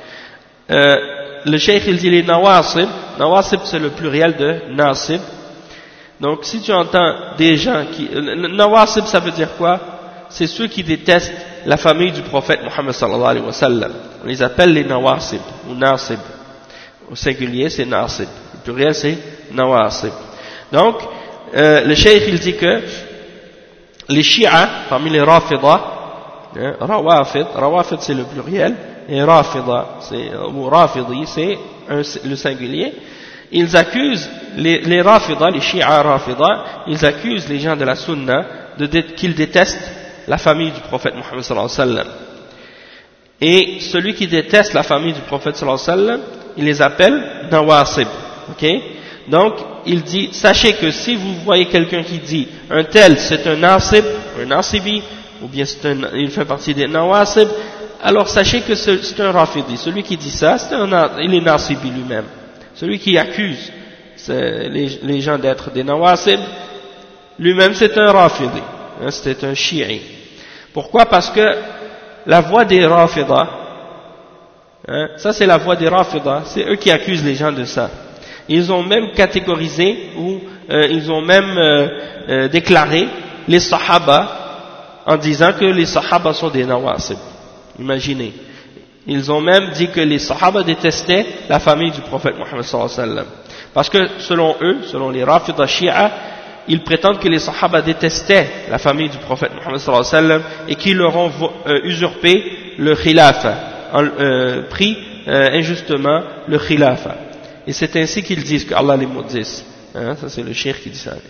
A: le cheikh il dit les nawasib, nawasib c'est le pluriel de nasib. Donc si tu entends des gens qui, nawasib ça veut dire quoi? C'est ceux qui détestent la famille du prophète Mohammed sallallahu alayhi wa sallam. On les appelle les nawasib ou nasib. Au singulier c'est nasib, le pluriel c'est nawasib. Donc le cheikh il dit que les shi'a parmi les rafida, rawafid c'est le pluriel et rafida ou rafidi c'est le singulier. Ils accusent les rafida, les shi'a rafida, ils accusent les gens de la sunna qu'ils détestent la famille du prophète Mohammed sallallahu alayhi wa sallam. Et celui qui déteste la famille du prophète sallallahu alayhi wa sallam, il les appelle nawasib. Ok? Donc, il dit, sachez que si vous voyez quelqu'un qui dit un tel c'est un nasib, un nasibi, ou bien il fait partie des nawasib, alors sachez que c'est un rafidi. Celui qui dit ça, il est nasibi lui-même. Celui qui accuse les gens d'être des nawasib, lui-même c'est un rafidi. C'est un chi'i. Pourquoi? Parce que la voix des rafida, ça c'est la voix des rafida, c'est eux qui accusent les gens de ça. Ils ont même catégorisé ou ils ont même déclaré les sahaba en disant que les sahaba sont des nawasib. Imaginez. Ils ont même dit que les sahaba détestaient la famille du prophète Mohammed sallallahu alayhi wa sallam. Parce que selon eux, selon les rafida shi'a, ils prétendent que les sahaba détestaient la famille du prophète Mohammed sallallahu alayhi wa sallam et qu'ils leur ont usurpé le khilafa, pris injustement le khilafa. Et c'est ainsi qu'ils disent que Allah les maudisse. Ça c'est le cheikh qui dit ça.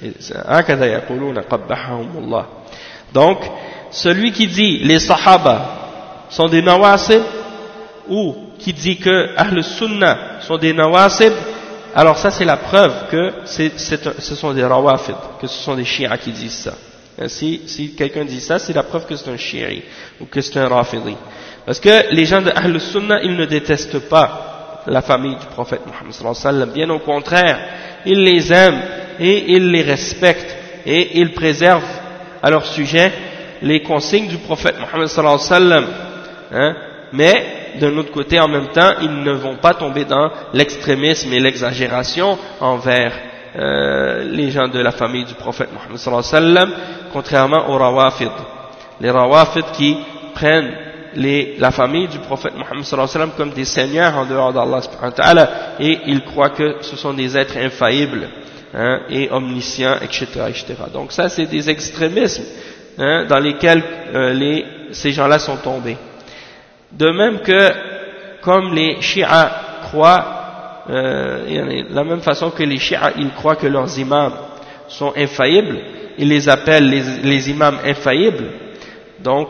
A: Donc, celui qui dit les sahaba sont des nawasib ou qui dit que Ahl Sunnah sont des nawasib, alors ça c'est la preuve que ce sont des rawafid, que ce sont des chiites qui disent ça. Si quelqu'un dit ça, c'est la preuve que c'est un chiite ou que c'est un rafidi. Parce que les gens de Ahl Sunnah, ils ne détestent pas la famille du prophète Mohammed sallallahu alayhi wa sallam. Bien au contraire, ils les aiment et ils les respectent et ils préservent à leur sujet les consignes du prophète Mohammed sallallahu alayhi wa sallam. Mais d'un autre côté, en même temps, ils ne vont pas tomber dans l'extrémisme et l'exagération envers les gens de la famille du prophète Mohammed sallallahu alayhi wa sallam, contrairement aux rawafid. Les rawafid qui prennent la famille du prophète Mohammed sallallahu alayhi wa sallam comme des seigneurs en dehors d'Allah subhanahu wa ta'ala, et ils croient que ce sont des êtres infaillibles et omniscients, etc., etc. Donc ça, c'est des extrémismes dans lesquels ces gens-là sont tombés. De même que, comme les chiites croient, la même façon que les chiites, ils croient que leurs imams sont infaillibles, ils les appellent les imams infaillibles. Donc,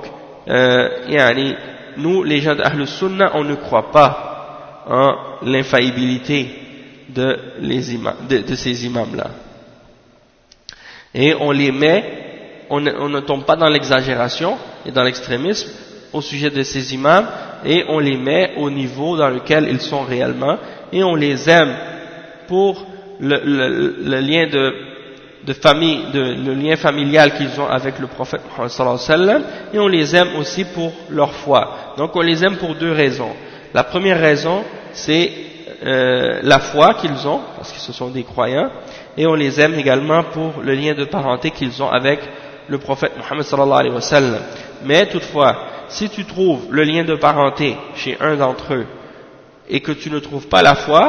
A: nous, les gens d'Ahl Sunnah, on ne croit pas en l'infaillibilité de ces imams-là. Et on les met, on ne tombe pas dans l'exagération et dans l'extrémisme au sujet de ces imams, et on les met au niveau dans lequel ils sont réellement, et on les aime pour le lien de famille, le lien familial qu'ils ont avec le prophète Muhammad sallallahu alayhi wa sallam, et on les aime aussi pour leur foi. Donc on les aime pour deux raisons. La première raison, c'est la foi qu'ils ont, parce que ce sont des croyants, et on les aime également pour le lien de parenté qu'ils ont avec le prophète Muhammad sallallahu alayhi wa sallam. Mais toutefois, si tu trouves le lien de parenté chez un d'entre eux et que tu ne trouves pas la foi,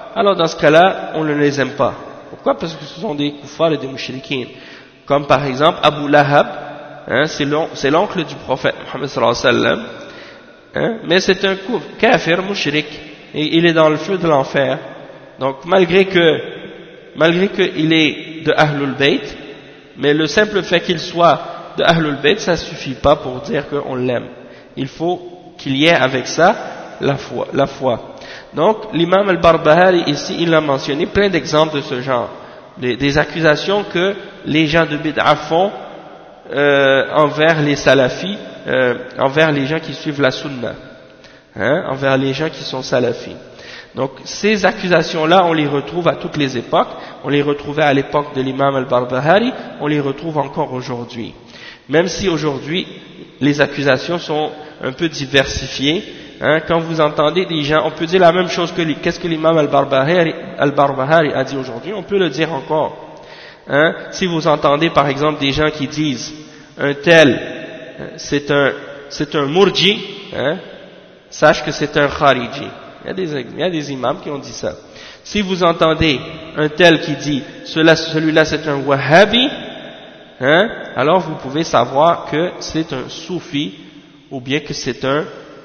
A: alors dans ce cas-là, on ne les aime pas. Pourquoi? Parce que ce sont des kuffars et des mushrikines. Comme par exemple Abu Lahab, hein, c'est l'oncle du prophète Muhammad sallallahu alayhi wa sallam, hein, mais c'est un kafir mushrik, et il est dans le feu de l'enfer. Donc malgré qu'il est de Ahlul Bayt, mais le simple fait qu'il soit de Ahlul Bayt, ça suffit pas pour dire qu'on l'aime. Il faut qu'il y ait avec ça la foi. Donc l'imam al-Barbahari ici, il a mentionné plein d'exemples de ce genre, des accusations que les gens de bid'a font envers les salafis, envers les gens qui suivent la sunna, hein, envers les gens qui sont salafis. Donc ces accusations-là, on les retrouve à toutes les époques. On les retrouvait à l'époque de l'imam al-Barbahari, on les retrouve encore aujourd'hui. Même si aujourd'hui les accusations sont un peu diversifiées, hein, quand vous entendez des gens, on peut dire la même chose que qu'est-ce que l'imam al-Barbahari a dit aujourd'hui, on peut le dire encore. Hein, si vous entendez par exemple des gens qui disent un tel c'est un murji, hein, sache que c'est un khariji. Il y a des imams qui ont dit ça. Si vous entendez un tel qui dit celui-là c'est un wahhabi, hein, alors vous pouvez savoir que c'est un soufi ou bien que c'est un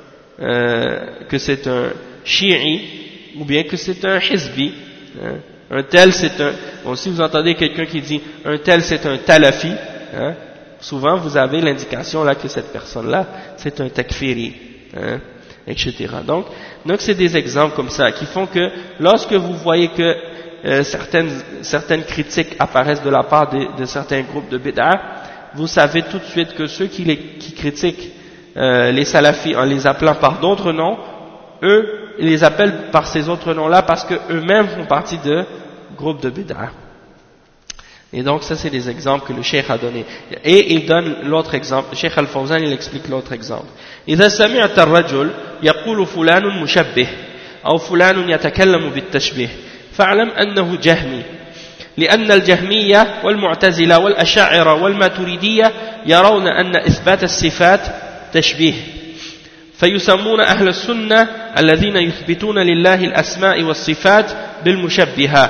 A: chi'i ou bien que c'est un hizbi. Hein. Un tel c'est un... Bon, si vous entendez quelqu'un qui dit un tel c'est un talafi, hein, souvent vous avez l'indication là que cette personne-là c'est un takfiri, hein, etc. Donc c'est des exemples comme ça qui font que lorsque vous voyez que certaines critiques apparaissent de la part de certains groupes de bid'a, vous savez tout de suite que ceux qui critiquent les salafis en les appelant par d'autres noms, eux, ils les appellent par ces autres noms-là parce que eux-mêmes font partie de groupes de bid'a. Et donc ça c'est des exemples que le cheikh a donné. Et il donne l'autre exemple, le cheikh Al-Fawzan il explique l'autre exemple. إذا سمعت الرجل يقول فلان مشبه أو فلان يتكلم بالتشبيه فاعلم أنه جهمي لأن الجهمية والمعتزلة والأشاعرة والماتريدية يرون أن إثبات الصفات تشبيه فيسمون أهل السنة الذين يثبتون لله الأسماء والصفات بالمشبهة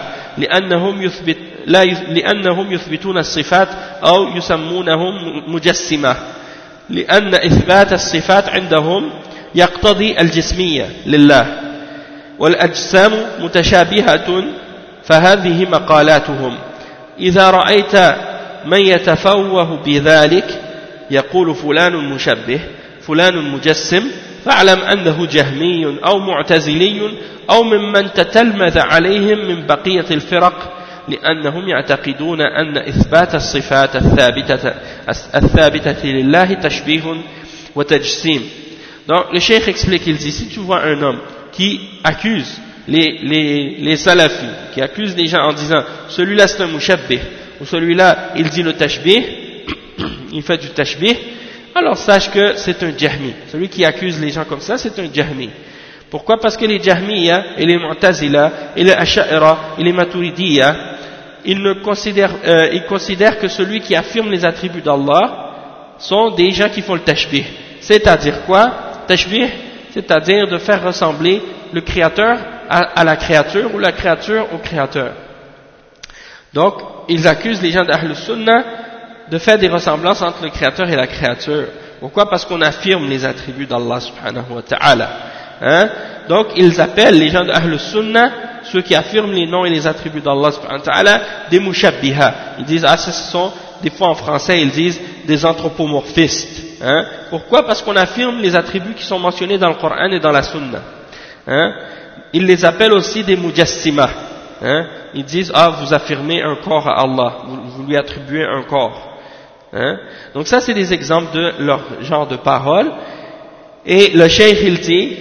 A: لأنهم يثبتون الصفات أو يسمونهم مجسمة لأن إثبات الصفات عندهم يقتضي الجسمية لله والأجسام متشابهة فهذه مقالاتهم إذا رأيت من يتفوه بذلك يقول فلان مشبه فلان مجسم فاعلم أنه جهمي أو معتزلي أو ممن تتلمذ عليهم من بقية الفرق لأنهم يعتقدون أن إثبات الصفات الثابتة لله تشبيه وتجسيم. Donc le cheikh explique, il dit, si tu vois un homme qui accuse les salafis, qui accuse les gens en disant celui-là c'est un mushabbih ou celui-là il dit le tashbih, il fait du tashbih, alors sache que c'est un jahmi. Celui qui accuse les gens comme ça, c'est un jahmi. Pourquoi? Parce que les jahmiya et les mu'tazila et les asha'ira et les maturidiya, ils considèrent que celui qui affirme les attributs d'Allah sont des gens qui font le tashbih. C'est-à-dire quoi? Tashbih, c'est-à-dire de faire ressembler le créateur à la créature ou la créature au créateur. Donc, ils accusent les gens d'Ahl Sunnah de faire des ressemblances entre le créateur et la créature. Pourquoi? Parce qu'on affirme les attributs d'Allah subhanahu wa ta'ala. Hein? Donc, ils appellent les gens d'Ahl Sunnah, ceux qui affirment les noms et les attributs d'Allah subhanahu wa ta'ala, des mushabbiha. Ils disent, ce sont, des fois en français, ils disent des anthropomorphistes. Hein? Pourquoi? Parce qu'on affirme les attributs qui sont mentionnés dans le Coran et dans la Sunna. Hein? Ils les appellent aussi des mujassima. Hein? Ils disent, vous affirmez un corps à Allah, vous lui attribuez un corps. Hein? Donc ça, c'est des exemples de leur genre de paroles. Et le cheikh, il dit,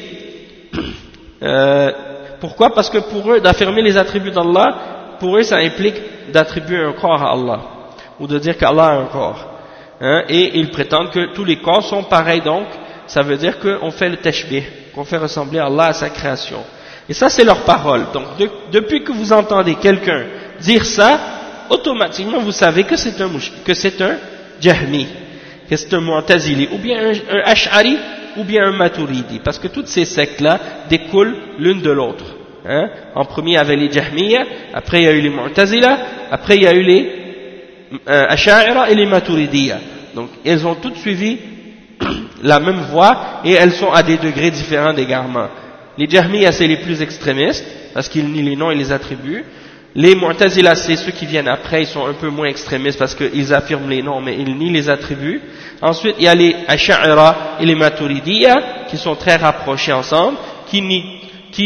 A: pourquoi? Parce que pour eux, d'affirmer les attributs d'Allah, pour eux, ça implique d'attribuer un corps à Allah, ou de dire qu'Allah a un corps. Hein? Et ils prétendent que tous les corps sont pareils, donc ça veut dire qu'on fait le tashbih, qu'on fait ressembler Allah à sa création. Et ça, c'est leur parole. Donc depuis que vous entendez quelqu'un dire ça, automatiquement vous savez que c'est un jahmi, que c'est un mu'tazili, ou bien un ash'ari, ou bien un maturidi, parce que toutes ces sectes-là découlent l'une de l'autre. Hein? En premier, il y avait les Jahmiya, après il y a eu les Mu'tazila, après il y a eu les Asha'ira et les Maturidiyya. Donc, elles ont toutes suivi la même voie et elles sont à des degrés différents d'égarement. Les Jahmiya, c'est les plus extrémistes, parce qu'ils nient les noms et les attributs. Les Mu'tazila, c'est ceux qui viennent après, ils sont un peu moins extrémistes parce qu'ils affirment les noms mais ils nient les attributs. Ensuite, il y a les Asha'ira et les Maturidiyya qui sont très rapprochés ensemble, qui nient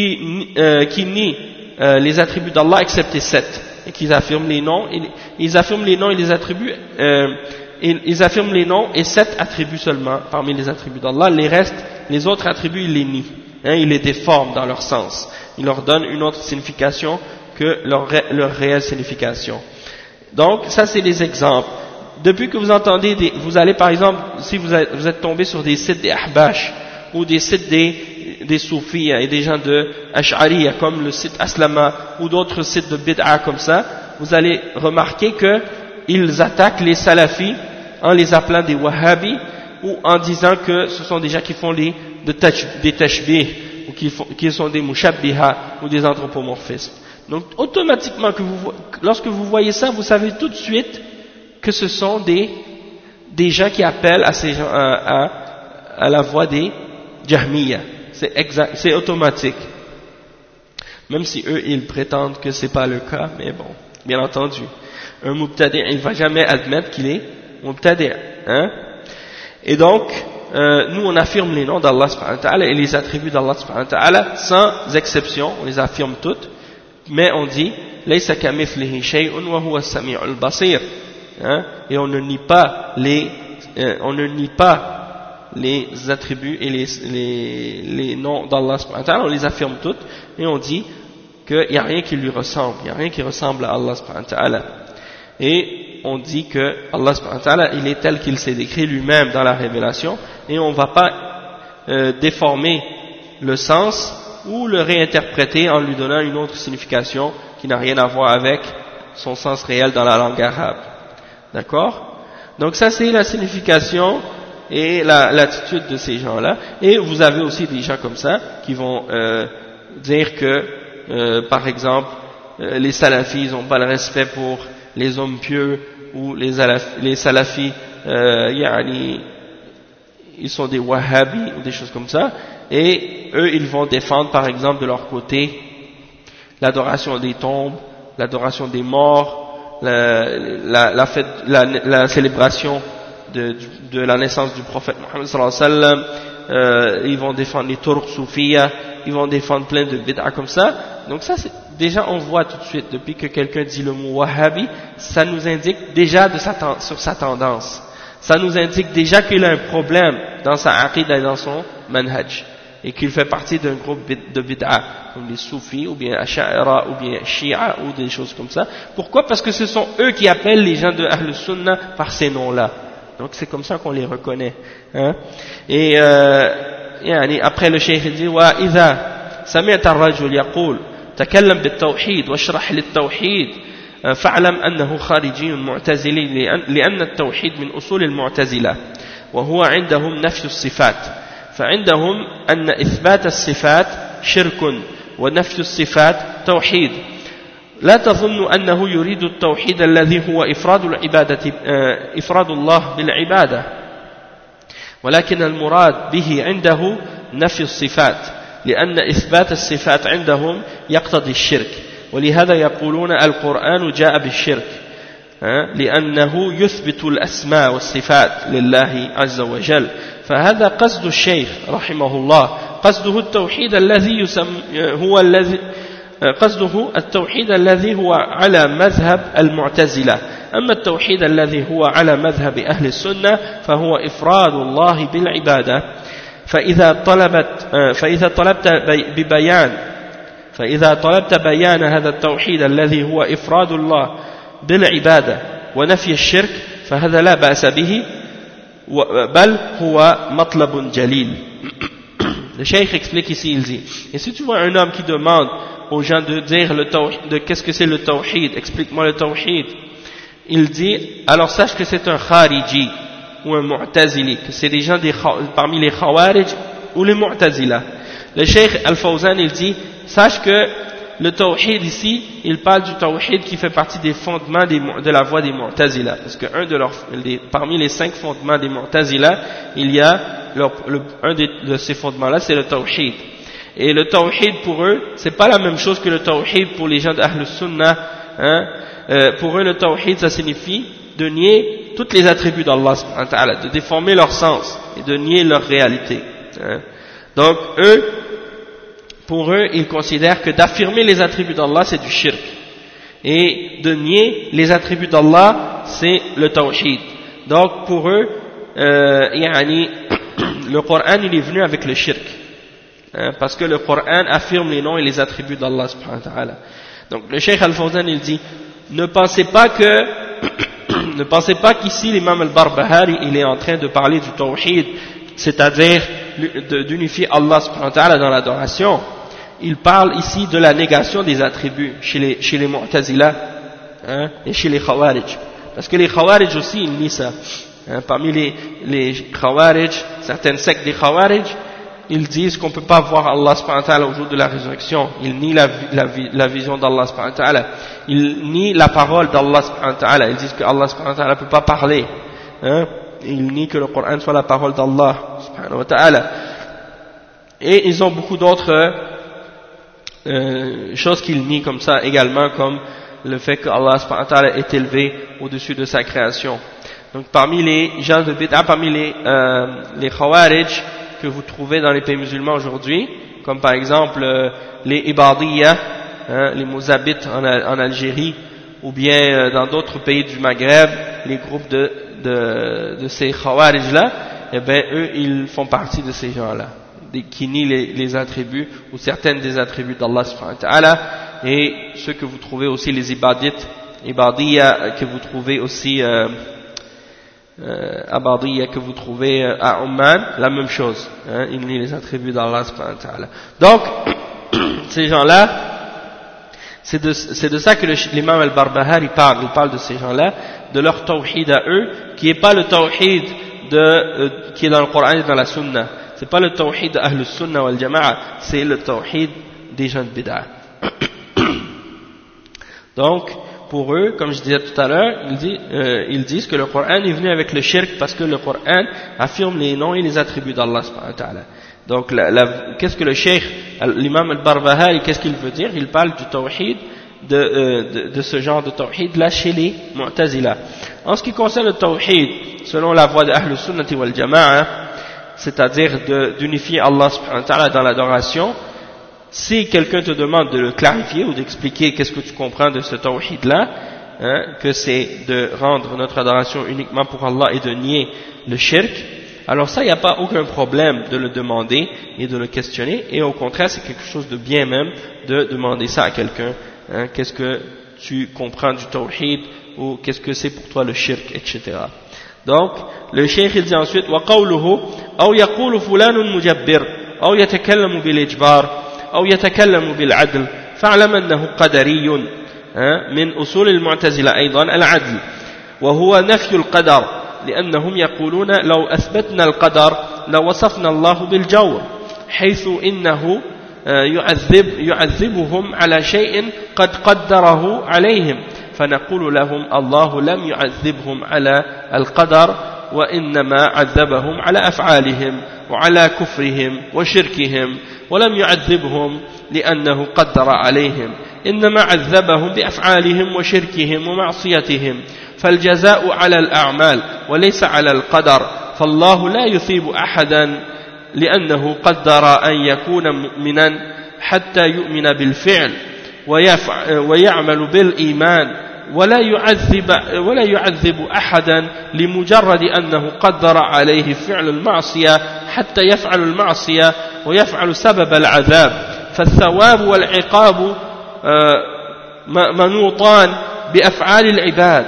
A: les attributs d'Allah excepté 7 et qui affirment les noms, ils affirment les noms et les attributs, ils affirment les noms et 7 attributs seulement parmi les attributs d'Allah. Les autres attributs, ils les nient, hein, ils les déforment dans leur sens, ils leur donnent une autre signification que leur réelle signification. Donc ça c'est des exemples. Depuis que vous entendez, vous allez par exemple, si vous êtes tombé sur des sites des Ahbash ou des sites des Soufis et des gens de Ash'ariya comme le site Aslama ou d'autres sites de Bid'a comme ça, vous allez remarquer qu'ils attaquent les Salafis en les appelant des Wahhabis ou en disant que ce sont des gens qui font des tashbih ou qui sont des mushabbiha ou des anthropomorphismes. Donc automatiquement lorsque vous voyez ça, vous savez tout de suite que ce sont des gens qui appellent à ces gens, à la voie des Jahmiya. C'est automatique. Même si eux, ils prétendent que c'est pas le cas, mais bon, bien entendu. Un mubtadi', il va jamais admettre qu'il est mubtadi', hein. Et donc, nous on affirme les noms d'Allah subhanahu wa ta'ala et les attributs d'Allah subhanahu wa ta'ala sans exception, on les affirme toutes, mais on dit laysa kamithlihi shay'un wa huwa as-sami'ul basir, hein, et on ne nie pas les attributs et les noms d'Allah subhanahu wa ta'ala, on les affirme toutes et on dit qu'il n'y a rien qui lui ressemble, il n'y a rien qui ressemble à Allah subhanahu wa ta'ala. Et on dit que Allah subhanahu wa ta'ala, il est tel qu'il s'est décrit lui-même dans la révélation et on ne va pas déformer le sens ou le réinterpréter en lui donnant une autre signification qui n'a rien à voir avec son sens réel dans la langue arabe. D'accord? Donc ça c'est la signification et l'attitude de ces gens-là. Et vous avez aussi des gens comme ça qui vont dire que, par exemple, les salafis n'ont pas le respect pour les hommes pieux ou les salafis, ils sont des wahhabis ou des choses comme ça. Et eux, ils vont défendre, par exemple, de leur côté, l'adoration des tombes, l'adoration des morts, la célébration de la naissance du prophète Mohammed sallallahu alayhi wa sallam, ils vont défendre les Turks soufiyya, ils vont défendre plein de bid'a comme ça. Donc ça, déjà on voit tout de suite, depuis que quelqu'un dit le mot wahhabi, ça nous indique déjà sur sa tendance. Ça nous indique déjà qu'il a un problème dans sa aqidah et dans son manhaj, et qu'il fait partie d'un groupe de bid'a, comme les soufis, ou bien asha'ira, ou bien shi'a, ou des choses comme ça. Pourquoi? Parce que ce sont eux qui appellent les gens de Ahl Sunnah par ces noms-là. Donc c'est comme ça qu'on les reconnaît. Hein? Et après le cheikh dit وإذا سمعت الرجل يقول تكلم بالتوحيد واشرح للتوحيد فاعلم أنه خارجي معتزلي لأن التوحيد من أصول المعتزلة وهو عندهم نفي الصفات فعندهم أن إثبات الصفات شرك ونفي الصفات توحيد لا تظن أنه يريد التوحيد الذي هو إفراد الله بالعبادة ولكن المراد به عنده نفي الصفات لأن إثبات الصفات عندهم يقتضي الشرك ولهذا يقولون القرآن جاء بالشرك لأنه يثبت الأسماء والصفات لله عز وجل فهذا قصد الشيخ رحمه الله قصده التوحيد الذي هو على مذهب المعتزلة أما التوحيد الذي هو على مذهب أهل السنة فهو إفراد الله بالعبادة فإذا طلبت بيان هذا التوحيد الذي هو إفراد الله بالعبادة ونفي الشرك فهذا لا بأس به بل هو مطلب جليل. Le cheikh explique ici, il dit, et si tu vois un homme qui demande aux gens de dire qu'est-ce que c'est le tawhid, explique-moi le tawhid, il dit, alors sache que c'est un khariji ou un mu'tazili, que c'est des gens parmi les khawarij ou les mu'tazila. Le cheikh Al-Fawzan, il dit, sache que le tawhid ici, il parle du tawhid qui fait partie des fondements de la voie des Mu'tazila. Parce que parmi les 5 fondements des Mu'tazila, il y a un de ces fondements-là, c'est le tawhid. Et le tawhid pour eux, c'est pas la même chose que le tawhid pour les gens d'Ahl Sunnah. Pour eux, le tawhid, ça signifie de nier tous les attributs d'Allah, de déformer leur sens et de nier leur réalité. Donc, pour eux, ils considèrent que d'affirmer les attributs d'Allah, c'est du shirk. Et de nier les attributs d'Allah, c'est le tawhid. Donc, pour eux, le Coran, il est venu avec le shirk. Parce que le Coran affirme les noms et les attributs d'Allah subhanahu wa ta'ala. Donc le Cheikh Al-Fawzan il dit, ne pensez pas qu'ici l'imam Al-Barbahari il est en train de parler du tawhid, c'est-à-dire d'unifier Allah subhanahu wa ta'ala dans l'adoration. Il parle ici de la négation des attributs chez les Mu'tazila et chez les Khawarij. Parce que les Khawarij aussi ils nient ça. Parmi les Khawarij, certaines sectes des Khawarij, ils disent qu'on ne peut pas voir Allah subhanahu wa ta'ala au jour de la résurrection. Ils nient la vision d'Allah subhanahu wa ta'ala. Ils nient la parole d'Allah subhanahu wa ta'ala. Ils disent que Allah subhanahu wa ta'ala ne peut pas parler. Ils nient que le Coran soit la parole d'Allah subhanahu wa ta'ala. Et ils ont beaucoup d'autres choses qu'ils nient comme ça également, comme le fait que Allah subhanahu wa ta'ala est élevé au-dessus de sa création. Donc parmi les gens de bid'a, parmi les Khawarij que vous trouvez dans les pays musulmans aujourd'hui, comme par exemple les Ibadiyya, les Mouzabites en Algérie, ou bien dans d'autres pays du Maghreb, les groupes de ces Khawarij-là, eh bien eux, ils font partie de ces gens-là, qui nient les attributs, ou certaines des attributs d'Allah subhanahu wa ta'ala, et ceux que vous trouvez aussi, les Ibadiyya, que vous trouvez aussi Abadiyya que vous trouvez à Oman, la même chose, ils nient les attributs d'Allah subhanahu wa ta'ala. Donc ces gens-là, c'est de ça que l'imam Al-Barbahari parle. Il parle de ces gens-là, de leur tawhid à eux, qui n'est pas le tawhid qui est dans le Coran et dans la Sunna. C'est pas le tawhid de Ahl Sunnah wal Jama'a, c'est le tawhid des gens de bid'a. Donc pour eux, comme je disais tout à l'heure, ils disent que le Coran est venu avec le shirk parce que le Coran affirme les noms et les attributs d'Allah subhanahu wa ta'ala. Donc qu'est-ce que le cheikh, l'imam al-Barbahari, qu'est-ce qu'il veut dire? Il parle du tawhid, de ce genre de tawhid là chez les Mu'tazila. En ce qui concerne le tawhid, selon la voie de Ahl Sunnati wal Jama'a, c'est-à-dire d'unifier Allah subhanahu wa ta'ala dans l'adoration, si quelqu'un te demande de le clarifier ou d'expliquer qu'est-ce que tu comprends de ce tawhid-là, que c'est de rendre notre adoration uniquement pour Allah et de nier le shirk, alors ça, il n'y a pas aucun problème de le demander et de le questionner, et au contraire, c'est quelque chose de bien même de demander ça à quelqu'un. Qu'est-ce que tu comprends du tawhid, ou qu'est-ce que c'est pour toi le shirk, etc. Donc, le cheikh il dit ensuite, وَقَوْلُهُ أَوْ يَقُولُ فُلَانٌ مُجَبِّرٌ أَوْ يَتَكَلَّمُ بِالْإِجْبَارِ أو يتكلم بالعدل فاعلم أنه قدري من أصول المعتزلة أيضا العدل وهو نفي القدر لأنهم يقولون لو أثبتنا القدر لوصفنا الله بالجور حيث إنه يعذبهم على شيء قد قدره عليهم فنقول لهم الله لم يعذبهم على القدر وإنما عذبهم على أفعالهم وعلى كفرهم وشركهم ولم يعذبهم لأنه قدر عليهم إنما عذبهم بأفعالهم وشركهم ومعصيتهم فالجزاء على الأعمال وليس على القدر فالله لا يثيب أحدا لأنه قدر أن يكون مؤمنا حتى يؤمن بالفعل ويعمل بالإيمان ولا يعذب أحدا لمجرد أنه قدر عليه فعل المعصية حتى يفعل المعصية ويفعل سبب العذاب فالثواب والعقاب منوطان بأفعال العباد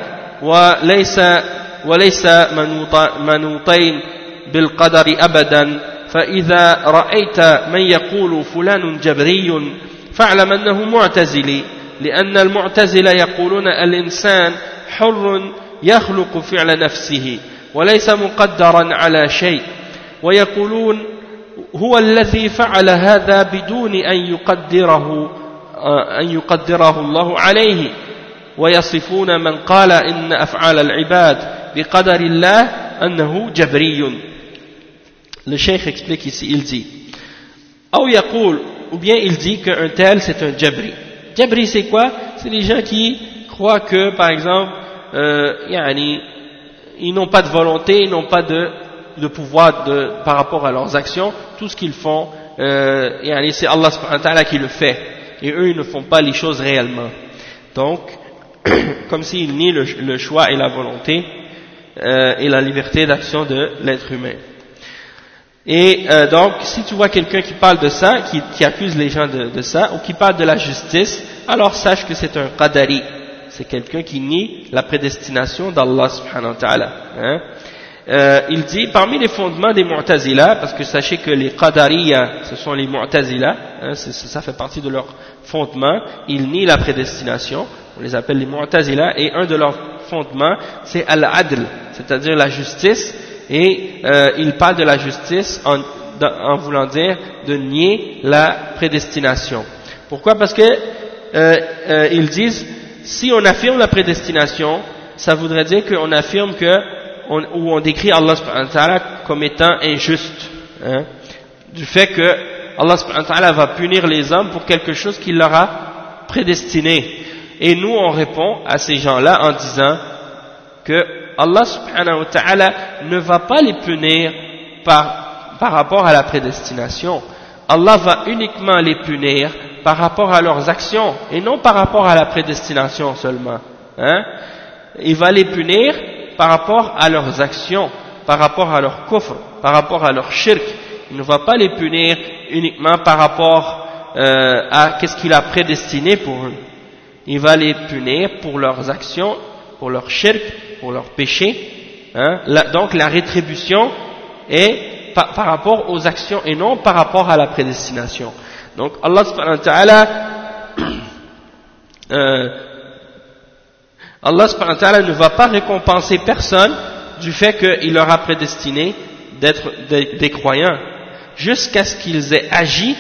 A: وليس منوطين بالقدر أبدا فإذا رأيت من يقول فلان جبري فاعلم أنه معتزلي لأن المعتزلة يقولون الإنسان حر يخلق فعل نفسه وليس مقدرا على شيء ويقولون هو الذي فعل هذا بدون أن يقدره أن يقدره الله عليه ويصفون من قال إن أفعال العباد بقدر الله أنه جبري. Le cheikh explique ici, il dit أو يقول, ou bien il dit qu'un tel c'est un jabri. Jabri c'est quoi? C'est les gens qui croient que par exemple ils n'ont pas de volonté, ils n'ont pas de pouvoir par rapport à leurs actions. Tout ce qu'ils font, c'est Allah subhanahu wa ta'ala qui le fait, et eux ils ne font pas les choses réellement. Donc comme s'ils nient le choix et la volonté et la liberté d'action de l'être humain. Et donc si tu vois quelqu'un qui parle de ça, qui accuse les gens de ça, ou qui parle de la justice, alors sache que c'est un qadari. C'est quelqu'un qui nie la prédestination d'Allah subhanahu wa ta'ala. Il dit, parmi les fondements des Mu'tazila, parce que sachez que les Qadariya, ce sont les Mu'tazila, ça fait partie de leur fondement, ils nient la prédestination, on les appelle les Mu'tazila, et un de leurs fondements, c'est Al-Adl, c'est-à-dire la justice, et ils parlent de la justice en voulant dire de nier la prédestination. Pourquoi? Parce que ils disent, si on affirme la prédestination, ça voudrait dire qu'on affirme où on décrit Allah subhanahu wa ta'ala comme étant injuste, du fait que Allah subhanahu wa ta'ala va punir les hommes pour quelque chose qu'il leur a prédestiné. Et nous on répond à ces gens-là en disant que Allah subhanahu wa ta'ala ne va pas les punir par rapport à la prédestination. Allah va uniquement les punir par rapport à leurs actions et non par rapport à la prédestination seulement. Il va les punir par rapport à leurs actions, par rapport à leur kufr, par rapport à leur shirk. Il ne va pas les punir uniquement par rapport à qu'est-ce qu'il a prédestiné pour eux. Il va les punir pour leurs actions, pour leur shirk, pour leurs péchés. Donc la rétribution est par rapport aux actions et non par rapport à la prédestination. Donc Allah subhanahu wa ta'ala Allah subhanahu wa ta'ala ne va pas récompenser personne du fait qu'il leur a prédestiné d'être des croyants jusqu'à ce qu'ils aient agi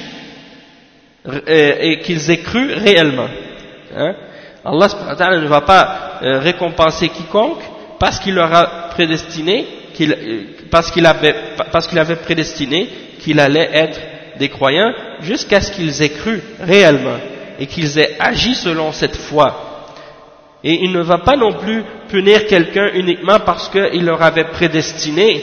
A: et qu'ils aient cru réellement. Allah subhanahu wa ta'ala ne va pas récompenser quiconque parce qu'il leur a prédestiné parce qu'il avait prédestiné qu'il allait être des croyants jusqu'à ce qu'ils aient cru réellement et qu'ils aient agi selon cette foi. Et il ne va pas non plus punir quelqu'un uniquement parce qu'il leur avait prédestiné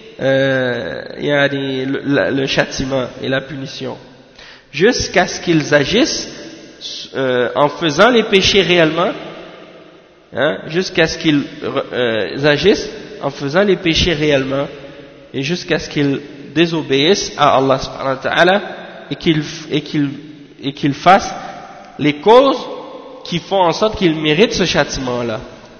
A: le châtiment et la punition, jusqu'à ce qu'ils agissent en faisant les péchés réellement, jusqu'à ce qu'ils agissent en faisant les péchés réellement et jusqu'à ce qu'ils désobéissent à Allah subhanahu wa ta'ala et qu'ils fassent les causes qui font en sorte qu'ils méritent ce châtiment-là.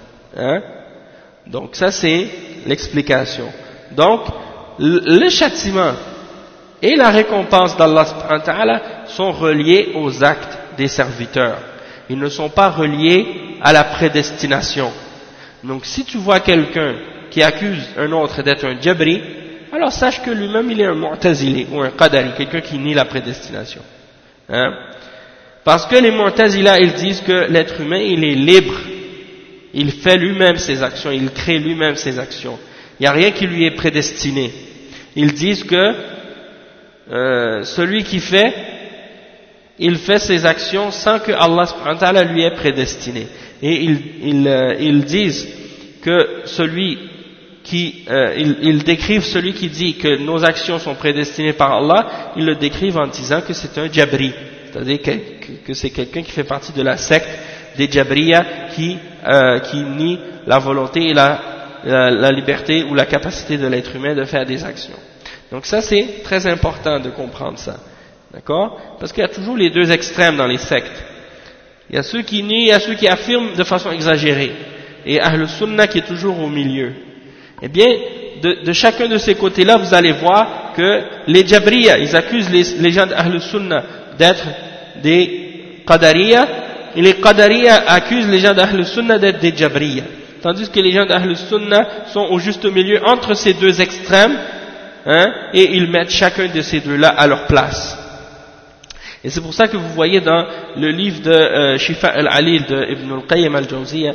A: Donc ça c'est l'explication. Donc le châtiment et la récompense d'Allah subhanahu wa ta'ala sont reliés aux actes des serviteurs. Ils ne sont pas reliés à la prédestination. Donc si tu vois quelqu'un qui accuse un autre d'être un jabri, alors sache que lui-même il est un mu'tazili ou un qadari, quelqu'un qui nie la prédestination. Parce que les mu'tazila ils disent que l'être humain il est libre, il fait lui-même ses actions, il crée lui-même ses actions. Il n'y a rien qui lui est prédestiné. Ils disent que celui qui fait, il fait ses actions sans que Allah subhanahu wa ta'ala lui ait prédestiné. Et ils disent que celui qui, ils décrivent celui qui dit que nos actions sont prédestinées par Allah, ils le décrivent en disant que c'est un jabri, c'est-à-dire que c'est quelqu'un qui fait partie de la secte des jabriya qui nie la volonté et la liberté ou la capacité de l'être humain de faire des actions. Donc ça c'est très important de comprendre ça, d'accord? Parce qu'il y a toujours les deux extrêmes dans les sectes. Il y a ceux qui nient, il y a ceux qui affirment de façon exagérée, et Ahl Sunnah qui est toujours au milieu. Eh bien, de chacun de ces côtés-là, vous allez voir que les Jabriya, ils accusent les gens d'Ahl Sunnah d'être des Qadariya, et les Qadariya accusent les gens d'Ahl Sunnah d'être des Jabriya. Tandis que les gens d'Ahl Sunnah sont au juste milieu entre ces deux extrêmes, et ils mettent chacun de ces deux-là à leur place. Et c'est pour ça que vous voyez dans le livre de Shifa al-Alil de Ibn al-Qayyim al-Jawziyya,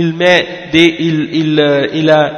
A: il a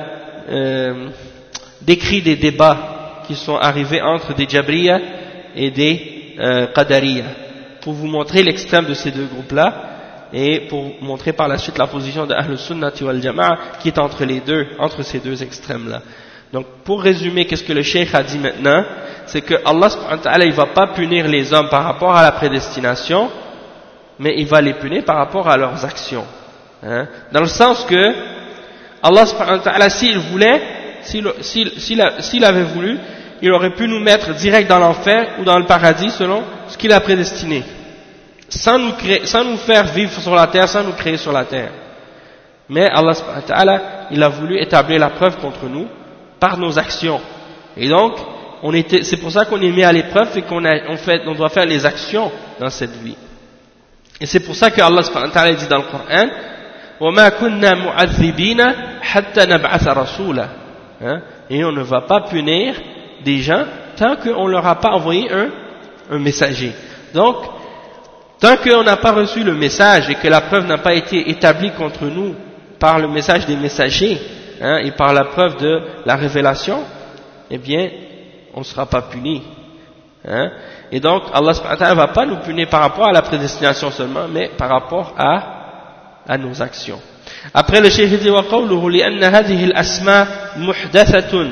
A: décrit des débats qui sont arrivés entre des Jabriya et des Qadariya, pour vous montrer l'extrême de ces deux groupes-là, et pour montrer par la suite la position de Ahl Sunnati wal Jama'a qui est entre ces deux extrêmes-là. Donc, pour résumer, qu'est-ce que le Cheikh a dit maintenant, c'est que Allah subhanahu wa ta'ala, il va pas punir les hommes par rapport à la prédestination, mais il va les punir par rapport à leurs actions. Dans le sens que Allah subhanahu wa ta'ala, s'il voulait, s'il avait voulu, il aurait pu nous mettre direct dans l'enfer ou dans le paradis selon ce qu'il a prédestiné, sans nous faire vivre sur la terre, sans nous créer sur la terre. Mais Allah subhanahu wa ta'ala, il a voulu établir la preuve contre nous par nos actions. Et donc, c'est pour ça qu'on est mis à l'épreuve et qu'on doit faire les actions dans cette vie. Et c'est pour ça que Allah subhanahu wa ta'ala dit dans le Coran, وَمَا كُنَّا مُعَذِّبِينَ حَتَّى نَبْعَثَ رَسُولًا. Et on ne va pas punir des gens tant qu'on ne leur a pas envoyé un messager. Donc, tant qu'on n'a pas reçu le message et que la preuve n'a pas été établie contre nous par le message des messagers, et par la preuve de la révélation, eh bien, on ne sera pas puni. Et donc, Allah subhanahu wa ta'ala ne va pas nous punir par rapport à la prédestination seulement, mais par rapport à nos actions. Après, le Cheikh dit وَقَوْلُهُ لِأَنَّ هَذِهِ الْأَسْمَاء مُحْدَثَةٌ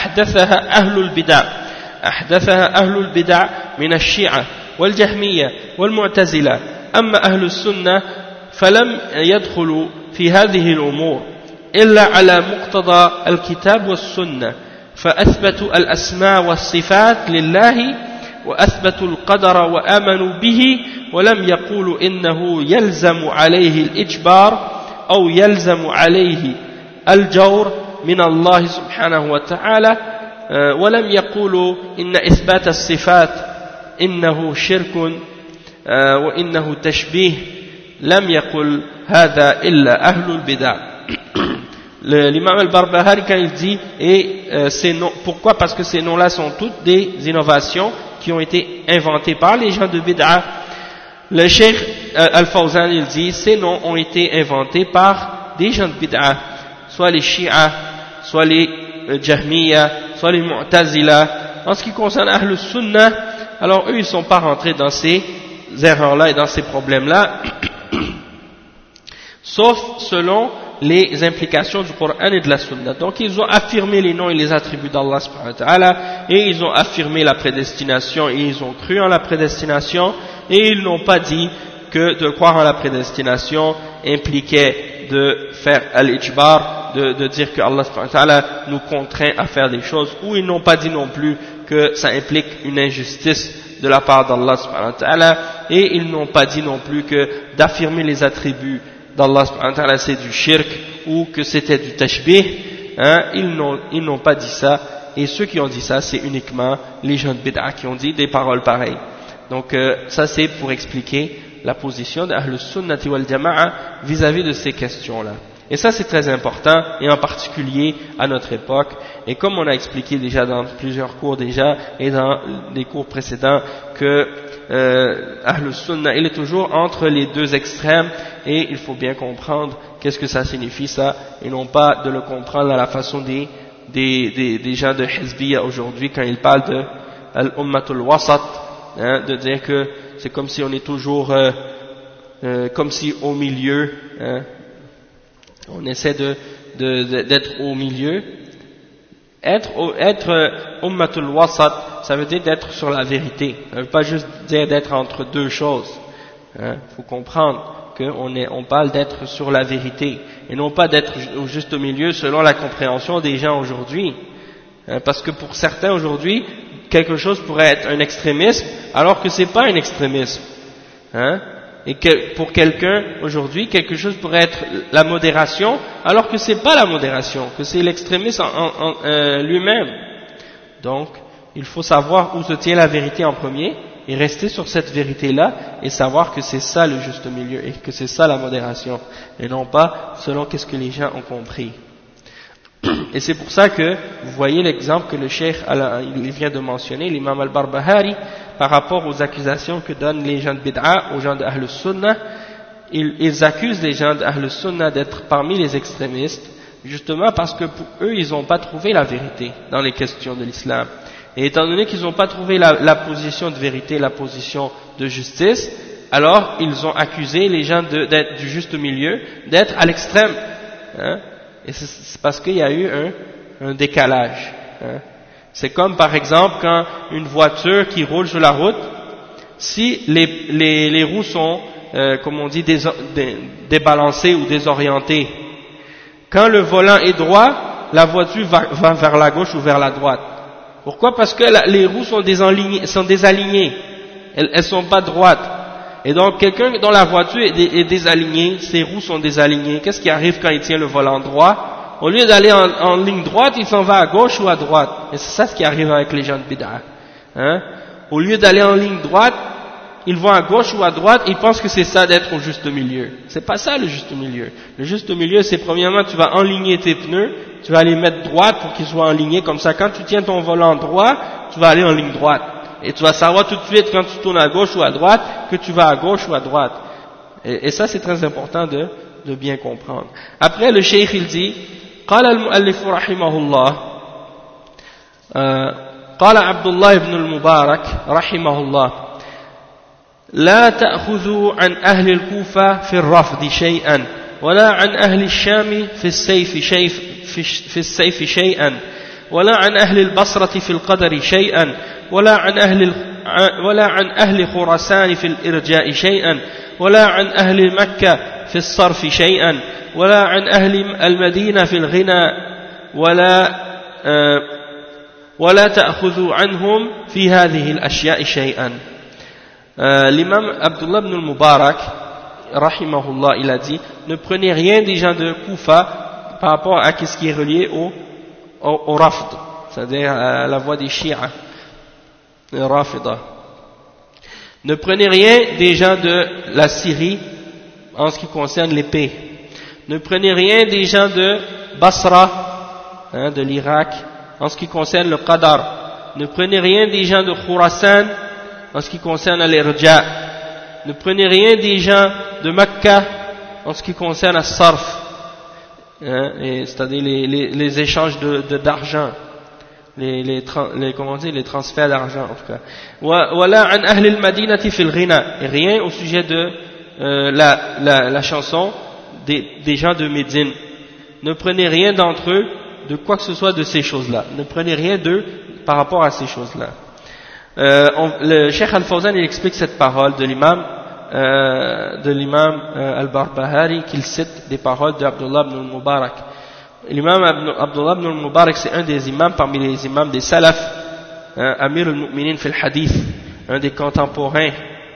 A: أحدثها أهل البدع من الشيعة والجهمية والمعتزلة. أما أهل السنة فلم يدخلوا في هذه الأمور إلا على مقتضى الكتاب والسنة، فأثبتوا الأسماء والصفات لله وأثبتوا القدر وآمنوا به، ولم يقولوا إنه يلزم عليه الإجبار أو يلزم عليه الجور من الله سبحانه وتعالى، ولم يقولوا إن إثبات الصفات إنه شرك وإنه تشبيه، لم يقل هذا إلا أهل البدع. L'imam al-Barbahari, quand il dit ces noms, pourquoi? Parce que ces noms-là sont toutes des innovations qui ont été inventées par les gens de Bid'a. Le Cheikh Al-Fawzan, il dit ces noms ont été inventés par des gens de Bid'a, soit les Shia, soit les Jahmiya, soit les Mu'tazila. En ce qui concerne Ahl Sunnah, alors eux ils ne sont pas rentrés dans ces erreurs-là et dans ces problèmes-là, sauf selon les implications du Coran et de la Sunna. Donc ils ont affirmé les noms et les attributs d'Allah subhanahu wa ta'ala, et ils ont affirmé la prédestination et ils ont cru en la prédestination, et ils n'ont pas dit que de croire en la prédestination impliquait de faire al-ijbar, de dire que Allah subhanahu wa ta'ala nous contraint à faire des choses, ou ils n'ont pas dit non plus que ça implique une injustice de la part d'Allah subhanahu wa ta'ala, et ils n'ont pas dit non plus que d'affirmer les attributs d'Allah subhanahu wa ta'ala c'est du shirk ou que c'était du tashbih. Ils n'ont pas dit ça, et ceux qui ont dit ça c'est uniquement les gens de bid'a qui ont dit des paroles pareilles. Donc ça c'est pour expliquer la position d'Ahl Sunnati wal Jama'a vis-à-vis de ces questions-là. Et ça c'est très important, et en particulier à notre époque, et comme on a expliqué déjà dans plusieurs cours déjà et dans les cours précédents que Ahl Sunnah il est toujours entre les deux extrêmes, et il faut bien comprendre qu'est-ce que ça signifie ça, et non pas de le comprendre à la façon des gens de Hizbiyya aujourd'hui quand ils parlent de Al-Ummatul Wasat, de dire que c'est comme si on est toujours comme si au milieu, on essaie d'être au milieu. Être Ummatul Wasat, ça veut dire d'être sur la vérité. Ça ne veut pas juste dire d'être entre deux choses. Faut comprendre qu'on parle d'être sur la vérité, et non pas d'être juste au milieu selon la compréhension des gens aujourd'hui. Parce que pour certains aujourd'hui, quelque chose pourrait être un extrémisme, alors que c'est pas un extrémisme. Et que pour quelqu'un aujourd'hui, quelque chose pourrait être la modération, alors que c'est pas la modération, que c'est l'extrémisme lui-même. Donc, il faut savoir où se tient la vérité en premier, et rester sur cette vérité-là, et savoir que c'est ça le juste milieu, et que c'est ça la modération, et non pas selon qu'est-ce que les gens ont compris. Et c'est pour ça que, vous voyez l'exemple que le cheikh il vient de mentionner, l'imam al-Barbahari, par rapport aux accusations que donnent les gens de Bid'a aux gens de Ahl Sunnah. Ils accusent les gens de Ahl Sunnah d'être parmi les extrémistes, justement parce que pour eux, ils n'ont pas trouvé la vérité dans les questions de l'islam. Et étant donné qu'ils n'ont pas trouvé la position de vérité, la position de justice, alors ils ont accusé les gens d'être du juste milieu, d'être à l'extrême. Hein? Et c'est parce qu'il y a eu un décalage. Hein? C'est comme par exemple quand une voiture qui roule sur la route, si les roues sont, comme on dit, débalancées ou désorientées, quand le volant est droit, la voiture va vers la gauche ou vers la droite. Pourquoi? Parce que les roues sont désalignées, elles sont pas droites. Et donc quelqu'un dont la voiture est déalignée, ses roues sont désalignées, qu'est-ce qui arrive quand il tient le volant droit? Au lieu d'aller en ligne droite, il s'en va à gauche ou à droite. Et c'est ça ce qui arrive avec les gens de Bid'a. Hein? Au lieu d'aller en ligne droite, ils vont à gauche ou à droite, ils pensent que c'est ça d'être au juste milieu. C'est pas ça le juste milieu. Le juste milieu, c'est premièrement, tu vas enligner tes pneus, tu vas les mettre droite pour qu'ils soient enlignés, comme ça quand tu tiens ton volant droit, tu vas aller en ligne droite. Et tu vas savoir tout de suite quand tu tournes à gauche ou à droite, que tu vas à gauche ou à droite. Et ça c'est très important de bien comprendre. Après le cheikh il dit, قال المؤلف رحمه الله قال عبد الله بن المبارك رحمه الله لا تأخذوا عن أهل الكوفة في الرفض شيئا ولا عن أهل الشام في السيف شيئا ولا عن أهل البصرة في القدر شيئا ولا عن أهل خراسان في الإرجاء شيئا ولا عن أهل مكة في الصرف شيئا ولا عن أهل المدينة في الغنى ولا تأخذوا عنهم في هذه الأشياء شيئا. L'imam Abdullah ibn al-Mubarak rahimahullah, il a dit, ne prenez rien des gens de Koufa par rapport à ce qui est relié au Rafd, c'est-à-dire à la voie des Shia, le Rafida. Ne prenez rien des gens de la Syrie en ce qui concerne l'épée. Ne prenez rien des gens de Basra, de l'Irak, en ce qui concerne le Qadar. Ne prenez rien des gens de Khurasan en ce qui concerne l'Irja. Ne prenez rien des gens de Mecca en ce qui concerne le Sarf, c'est-à-dire les échanges d'argent, les transferts d'argent en tout cas. Wala an ahli al-madinati fil ghina, et rien au sujet de la chanson des gens de Médine. Ne prenez rien d'entre eux de quoi que ce soit de ces choses-là. Ne prenez rien d'eux par rapport à ces choses-là. Le Cheikh Al-Fawzan il explique cette parole de l'imam Al-Barbahari qu'il cite des paroles d'Abdullah ibn al-Mubarak. L'imam Abdullah ibn al-Mubarak c'est un des imams parmi les imams des Salaf, Amir al-Mu'minin fil Hadith, un des contemporains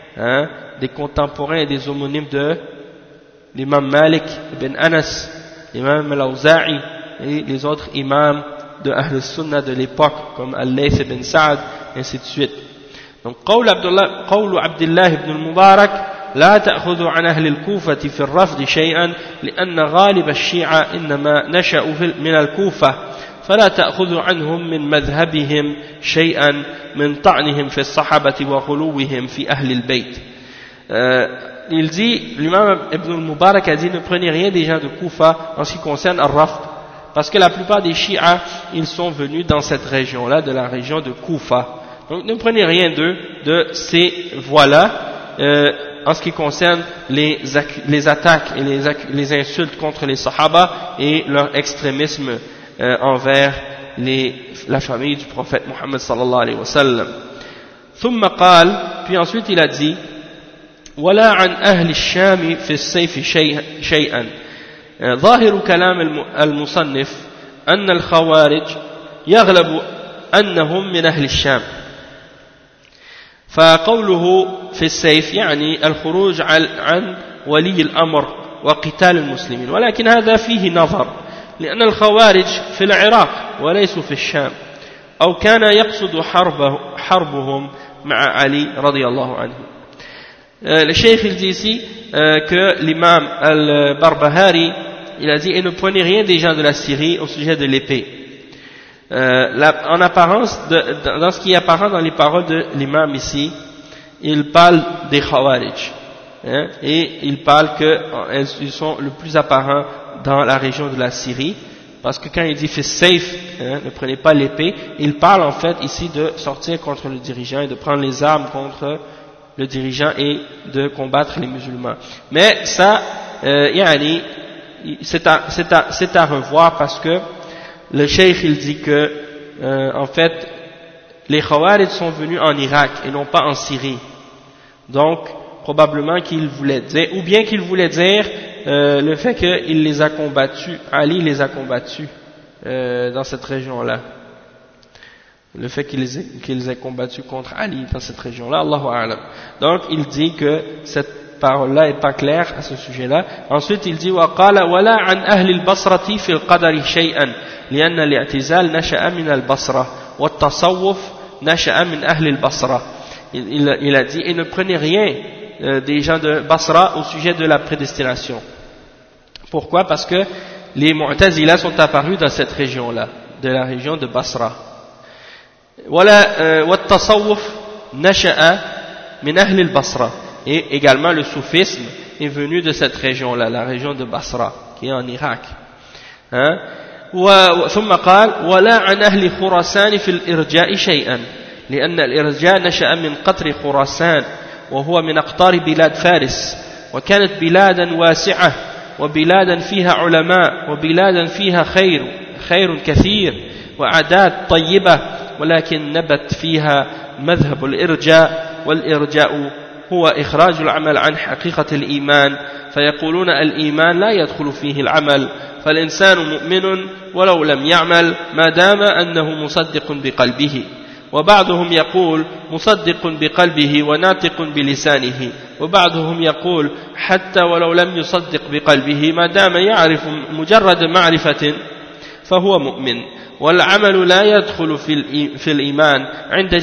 A: et des homonymes de l'imam Malik ibn Anas, l'imam Al-Awza'i et les autres imams de Ahl Sunnah de l'époque comme Al-Layth ibn Sa'd, ainsi de suite. Donc قول عبد الله بن المبارك لا تأخذوا عن أهل الكوفة في الرفض شيئا لأن غالب الشيعة إنما نشأوا من الكوفة فلا تأخذوا عنهم من مذهبهم شيئا من طعنهم في الصحابة وغلوهم في أهل البيت. Il dit, l'imam Ibn al-Mubarak a dit, ne prenez rien des gens de Koufa en ce qui concerne Al-Rafd, parce que la plupart des Shia, ils sont venus dans cette région-là, de la région de Koufa. Donc ne prenez rien d'eux, de ces voies-là, en ce qui concerne les attaques et les insultes contre les Sahaba et leur extrémisme envers la famille du prophète Muhammad sallallahu alayhi wa sallam. ثم قال, puis ensuite il a dit, ولا عن أهل الشام في السيف شيئا. ظاهر كلام المصنف أن الخوارج يغلب أنهم من أهل الشام، فقوله في السيف يعني الخروج عن ولي الأمر وقتال المسلمين، ولكن هذا فيه نظر لأن الخوارج في العراق وليسوا في الشام، أو كان يقصد حربهم مع علي رضي الله عنه. Le cheikh il dit ici que l'imam Al-Barbahari il a dit, et ne prenez rien des gens de la Syrie au sujet de l'épée. En apparence, dans ce qui est apparent dans les paroles de l'imam ici, il parle des Khawarij, hein, et il parle qu'ils sont le plus apparents dans la région de la Syrie, parce que quand il dit fait safe, hein, ne prenez pas l'épée, il parle en fait ici de sortir contre le dirigeant et de prendre les armes contre le dirigeant et de combattre les musulmans. Mais ça, c'est à revoir, parce que le cheikh il dit que en fait les Khawarij sont venus en Irak et non pas en Syrie. Donc probablement qu'il voulait dire, ou bien qu'il voulait dire le fait qu'il les a combattus, Ali les a combattus dans cette région-là. Le fait qu'il les ait combattus contre Ali dans cette région-là, Allahu A'lam. Donc il dit que cette parole-là est pas claire à ce sujet-là. Ensuite il dit وَقَالَ وَلَا عَنْ أَهْلِ الْبَصْرَةِ فِي الْقَدَرِ شَيْئًا لأن الاعتزال نشأ من البصرة والتصوف نشأ من أهل البصرة. Il a dit, et ne prenez rien des gens de Basra au sujet de la prédestination. Pourquoi? Parce que les Mu'tazila sont apparus dans cette région-là, de la région de Basra. والتصوف نشأ من أهل البصرة. Et également le soufisme est venu de cette région-là, la région de Basra, qui est en Irak. Hein? ثم قال ولا عن أهل خراسان في الإرجاء شيئا لأن الإرجاء نشأ من قطر خراسان وهو من أقطار بلاد فارس وكانت بلادا واسعة وبلادا فيها علماء وبلادا فيها خير كثير وعادات طيبة ولكن نبت فيها مذهب الإرجاء والإرجاء هو إخراج العمل عن حقيقة الإيمان فيقولون الإيمان لا يدخل فيه العمل فالإنسان مؤمن ولو لم يعمل ما دام أنه مصدق بقلبه وبعضهم يقول مصدق بقلبه وناطق بلسانه وبعضهم يقول حتى ولو لم يصدق بقلبه ما دام يعرف مجرد معرفة فهو مؤمن والعمل لا يدخل في الإيمان عند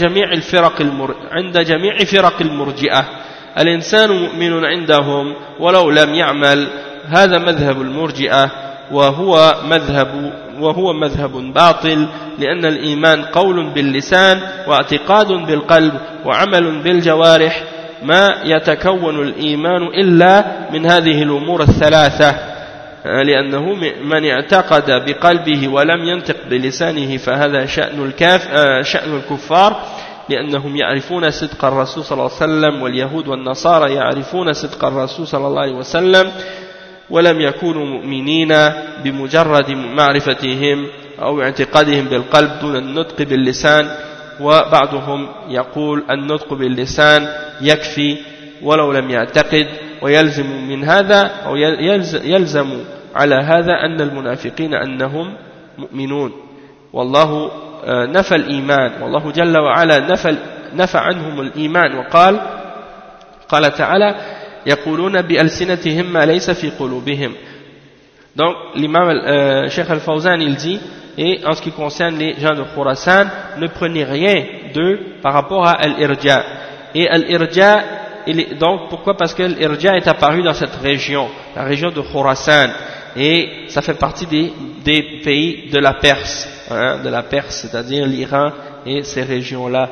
A: جميع فرق المرجئة الإنسان مؤمن عندهم ولو لم يعمل هذا مذهب المرجئة وهو مذهب باطل لأن الإيمان قول باللسان واعتقاد بالقلب وعمل بالجوارح ما يتكون الإيمان إلا من هذه الأمور الثلاثة لأنه من اعتقد بقلبه ولم ينطق بلسانه فهذا شأن الكفار لأنهم يعرفون صدق الرسول صلى الله عليه وسلم واليهود والنصارى يعرفون صدق الرسول صلى الله عليه وسلم ولم يكونوا مؤمنين بمجرد معرفتهم أو اعتقادهم بالقلب دون النطق باللسان وبعضهم يقول النطق باللسان يكفي ولو لم يعتقد ويلزم من هذا أو يلزم على هذا أن المنافقين أنهم مؤمنون والله نفى الإيمان والله جل وعلا نفى عنهم الإيمان وقال تعالى يقولون بألسنتهم ما ليس في قلوبهم. Donc l'imam Cheikh Al-Fawzan il dit, et en ce qui concerne les gens de Khurasan, ne prenez rien d'eux par rapport à Al-Irja. Et Al-Irja, donc pourquoi? Parce que l'Irja est apparu dans cette région, la région de Khurasan, et ça fait partie des pays de la Perse, hein, c'est-à-dire l'Iran et ces régions-là.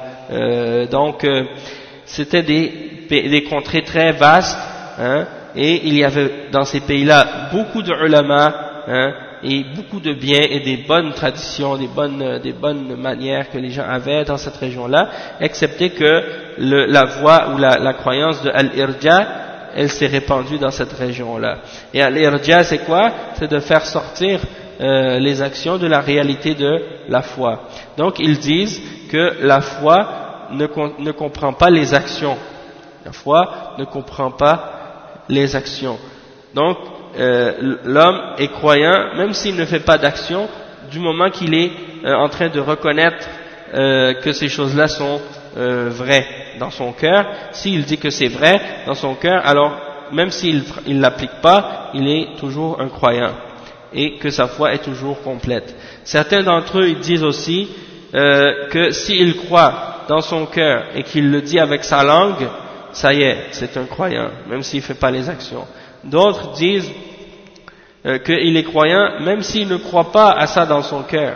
A: C'était des contrées très vastes, hein, et il y avait dans ces pays-là beaucoup de ulama, hein, et beaucoup de biens et des bonnes traditions, des bonnes manières que les gens avaient dans cette région-là, excepté que la voie ou la croyance de Al-Irja, elle s'est répandue dans cette région-là. Et Al-Irja, c'est quoi? C'est de faire sortir les actions de la réalité de la foi. Donc ils disent que la foi ne comprend pas les actions. La foi ne comprend pas les actions. Donc l'homme est croyant même s'il ne fait pas d'action, du moment qu'il est en train de reconnaître que ces choses-là sont vraies dans son cœur. S'il dit que c'est vrai dans son cœur, alors même s'il ne l'applique pas, il est toujours un croyant et que sa foi est toujours complète. Certains d'entre eux ils disent aussi que s'il croit dans son cœur et qu'il le dit avec sa langue, ça y est, c'est un croyant, même s'il ne fait pas les actions. D'autres disent qu'il est croyant, même s'il ne croit pas à ça dans son cœur,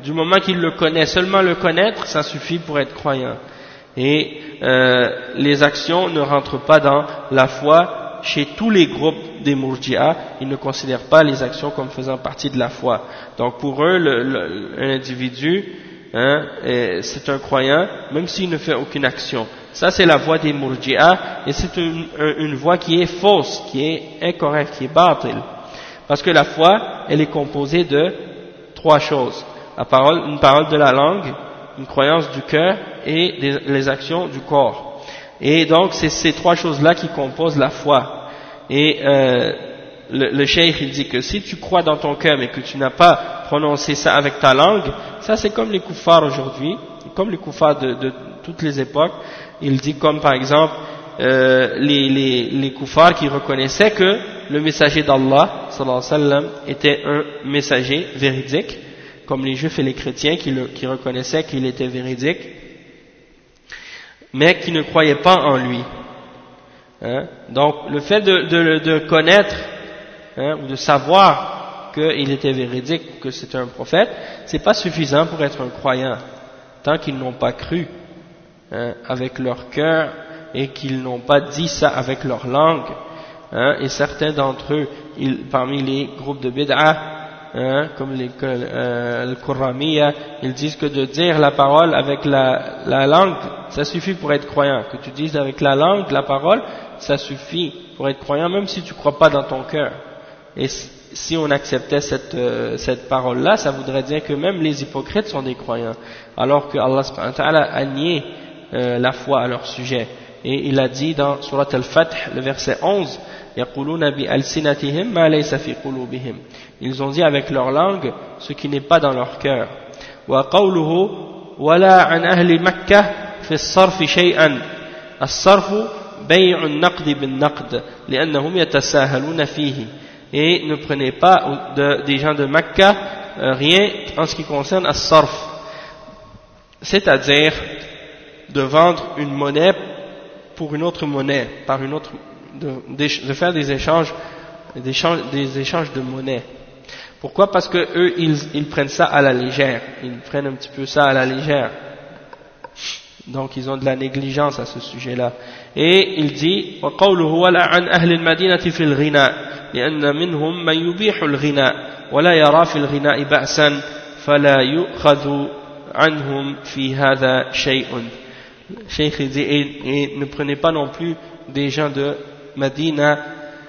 A: Du moment qu'il le connaît, seulement le connaître, ça suffit pour être croyant. Et les actions ne rentrent pas dans la foi chez tous les groupes des Murji'a. Ils ne considèrent pas les actions comme faisant partie de la foi. Donc pour eux, un individu, c'est un croyant, même s'il ne fait aucune action. Ça c'est la voie des Murji'a, et c'est une voie qui est fausse, qui est incorrecte, qui est batil. Parce que la foi, elle est composée de trois choses. Une parole de la langue, une croyance du cœur et les actions du corps. Et donc c'est ces trois choses-là qui composent la foi. Et le cheikh il dit que si tu crois dans ton cœur mais que tu n'as pas prononcé ça avec ta langue, ça c'est comme les koufars aujourd'hui, comme les koufars de toutes les époques. Il dit comme par exemple les koufars qui reconnaissaient que le messager d'Allah sallallahu alayhi wa sallam était un messager véridique, comme les juifs et les chrétiens qui reconnaissaient qu'il était véridique, mais qui ne croyaient pas en lui. Donc le fait de connaître ou de savoir qu'il était véridique, que c'était un prophète, c'est pas suffisant pour être un croyant, tant qu'ils n'ont pas cru avec leur cœur et qu'ils n'ont pas dit ça avec leur langue. Et certains d'entre eux, parmi les groupes de bid'a, comme le Qur'aniyya, ils disent que de dire la parole avec la langue, ça suffit pour être croyant. Que tu dises avec la langue, la parole, ça suffit pour être croyant, même si tu ne crois pas dans ton cœur. Et si on acceptait cette parole-là, ça voudrait dire que même les hypocrites sont des croyants, alors que Allah subhanahu wa ta'ala a nié la foi à leur sujet. Et il a dit dans Surat Al-Fath, le verset 11, يَقُولُونَ بِأَلْسِنَتِهِمْ مَا لَيْسَ فِي قُلُوبِهِمْ. Ils ont dit avec leur langue ce qui n'est pas dans leur cœur. وَقَوْلُهُ وَلَا عَنْ أَهْلِ مَكَّةِ فِي الصَّرْفِ شَيْئًا. الصَّرْفُ بَيْعُ النَّقْدِ بِالنَّقْدِ لِأَنَّهُمْ يَتَسَاهَلُونَ فِيهِ. Et ne prenez pas des gens de Mecca rien en ce qui concerne as-sarf, c'est-à-dire de vendre une monnaie pour une autre monnaie, par une autre, de faire des échanges de monnaie. Pourquoi? Parce que eux ils prennent ça à la légère, ils prennent un petit peu ça à la légère. Donc ils ont de la négligence à ce sujet-là. Et il dit وَقَوْلُهُ وَلَا عَنْ أَهْلِ الْمَدِينَةِ فِي الْغِنَاءِ لأن منهم من يبيح الغناء ولا يرى في الغناء بأسا فلا يؤخذ عنهم في هذا شيء. Cheikh dit et ne prenez pas non plus des gens de Medina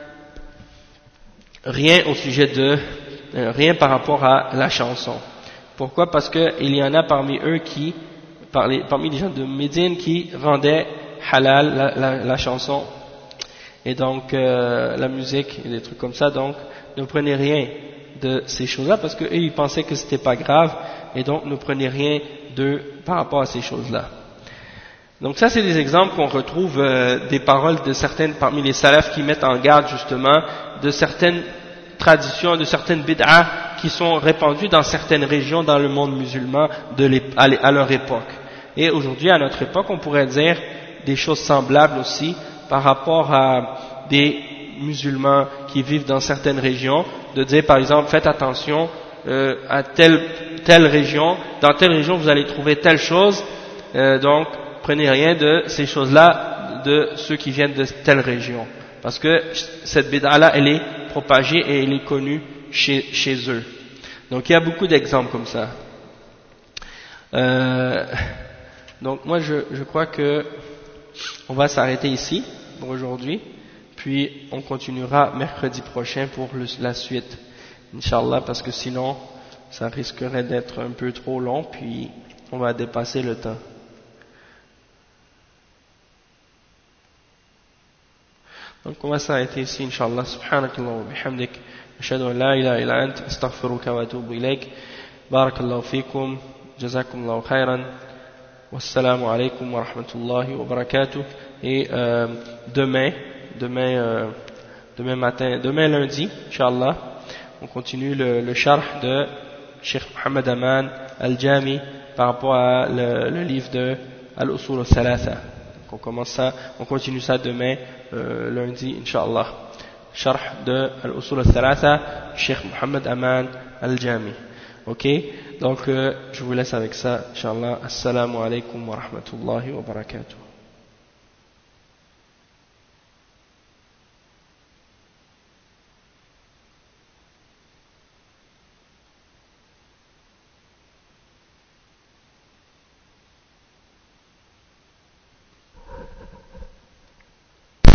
A: rien au sujet de rien par rapport à la chanson. Pourquoi? Parce que il y en a parmi eux parmi les gens de Médine qui rendaient halal la chanson et donc la musique et des trucs comme ça. Donc ne prenez rien de ces choses-là parce que eux ils pensaient que c'était pas grave et donc ne prenez rien par rapport à ces choses-là. Donc ça c'est des exemples qu'on retrouve des paroles de certaines parmi les salafs qui mettent en garde justement de certaines traditions, de certaines bid'ah qui sont répandues dans certaines régions dans le monde musulman à leur époque. Et aujourd'hui à notre époque on pourrait dire des choses semblables aussi par rapport à des musulmans qui vivent dans certaines régions, de dire par exemple faites attention à telle région, dans telle région vous allez trouver telle chose, donc prenez rien de ces choses-là de ceux qui viennent de telle région, parce que cette bid'a-là elle est propagée et elle est connue chez eux. Donc il y a beaucoup d'exemples comme ça. Donc moi je crois que on va s'arrêter ici pour aujourd'hui, puis on continuera mercredi prochain pour la suite, Inch'Allah, parce que sinon ça risquerait d'être un peu trop long, puis on va dépasser le temps. Donc on va s'arrêter ici, Inch'Allah. Subhanakallah wa bihamdik, ashhadu an la ilaha illa ant, astaghfiruka wa atubu ilayk. Barakallahu fikum, jazakumullahu khairan. Wassalamu alaikum wa rahmatullahi wa barakatuh. Et demain lundi, Inch'Allah, on continue le sharh de Cheikh Mohammed Aman Al-Jami par rapport à le livre de Al-Usul Al-Thalatha. On continue ça demain, lundi, Inch'Allah. Sharh de Al-Usul Al-Thalatha, Cheikh Mohammed Aman Al-Jami. Ok, donc je vous laisse avec ça, Inch'Allah. Assalamu alaikum wa rahmatullahi wa barakatuh.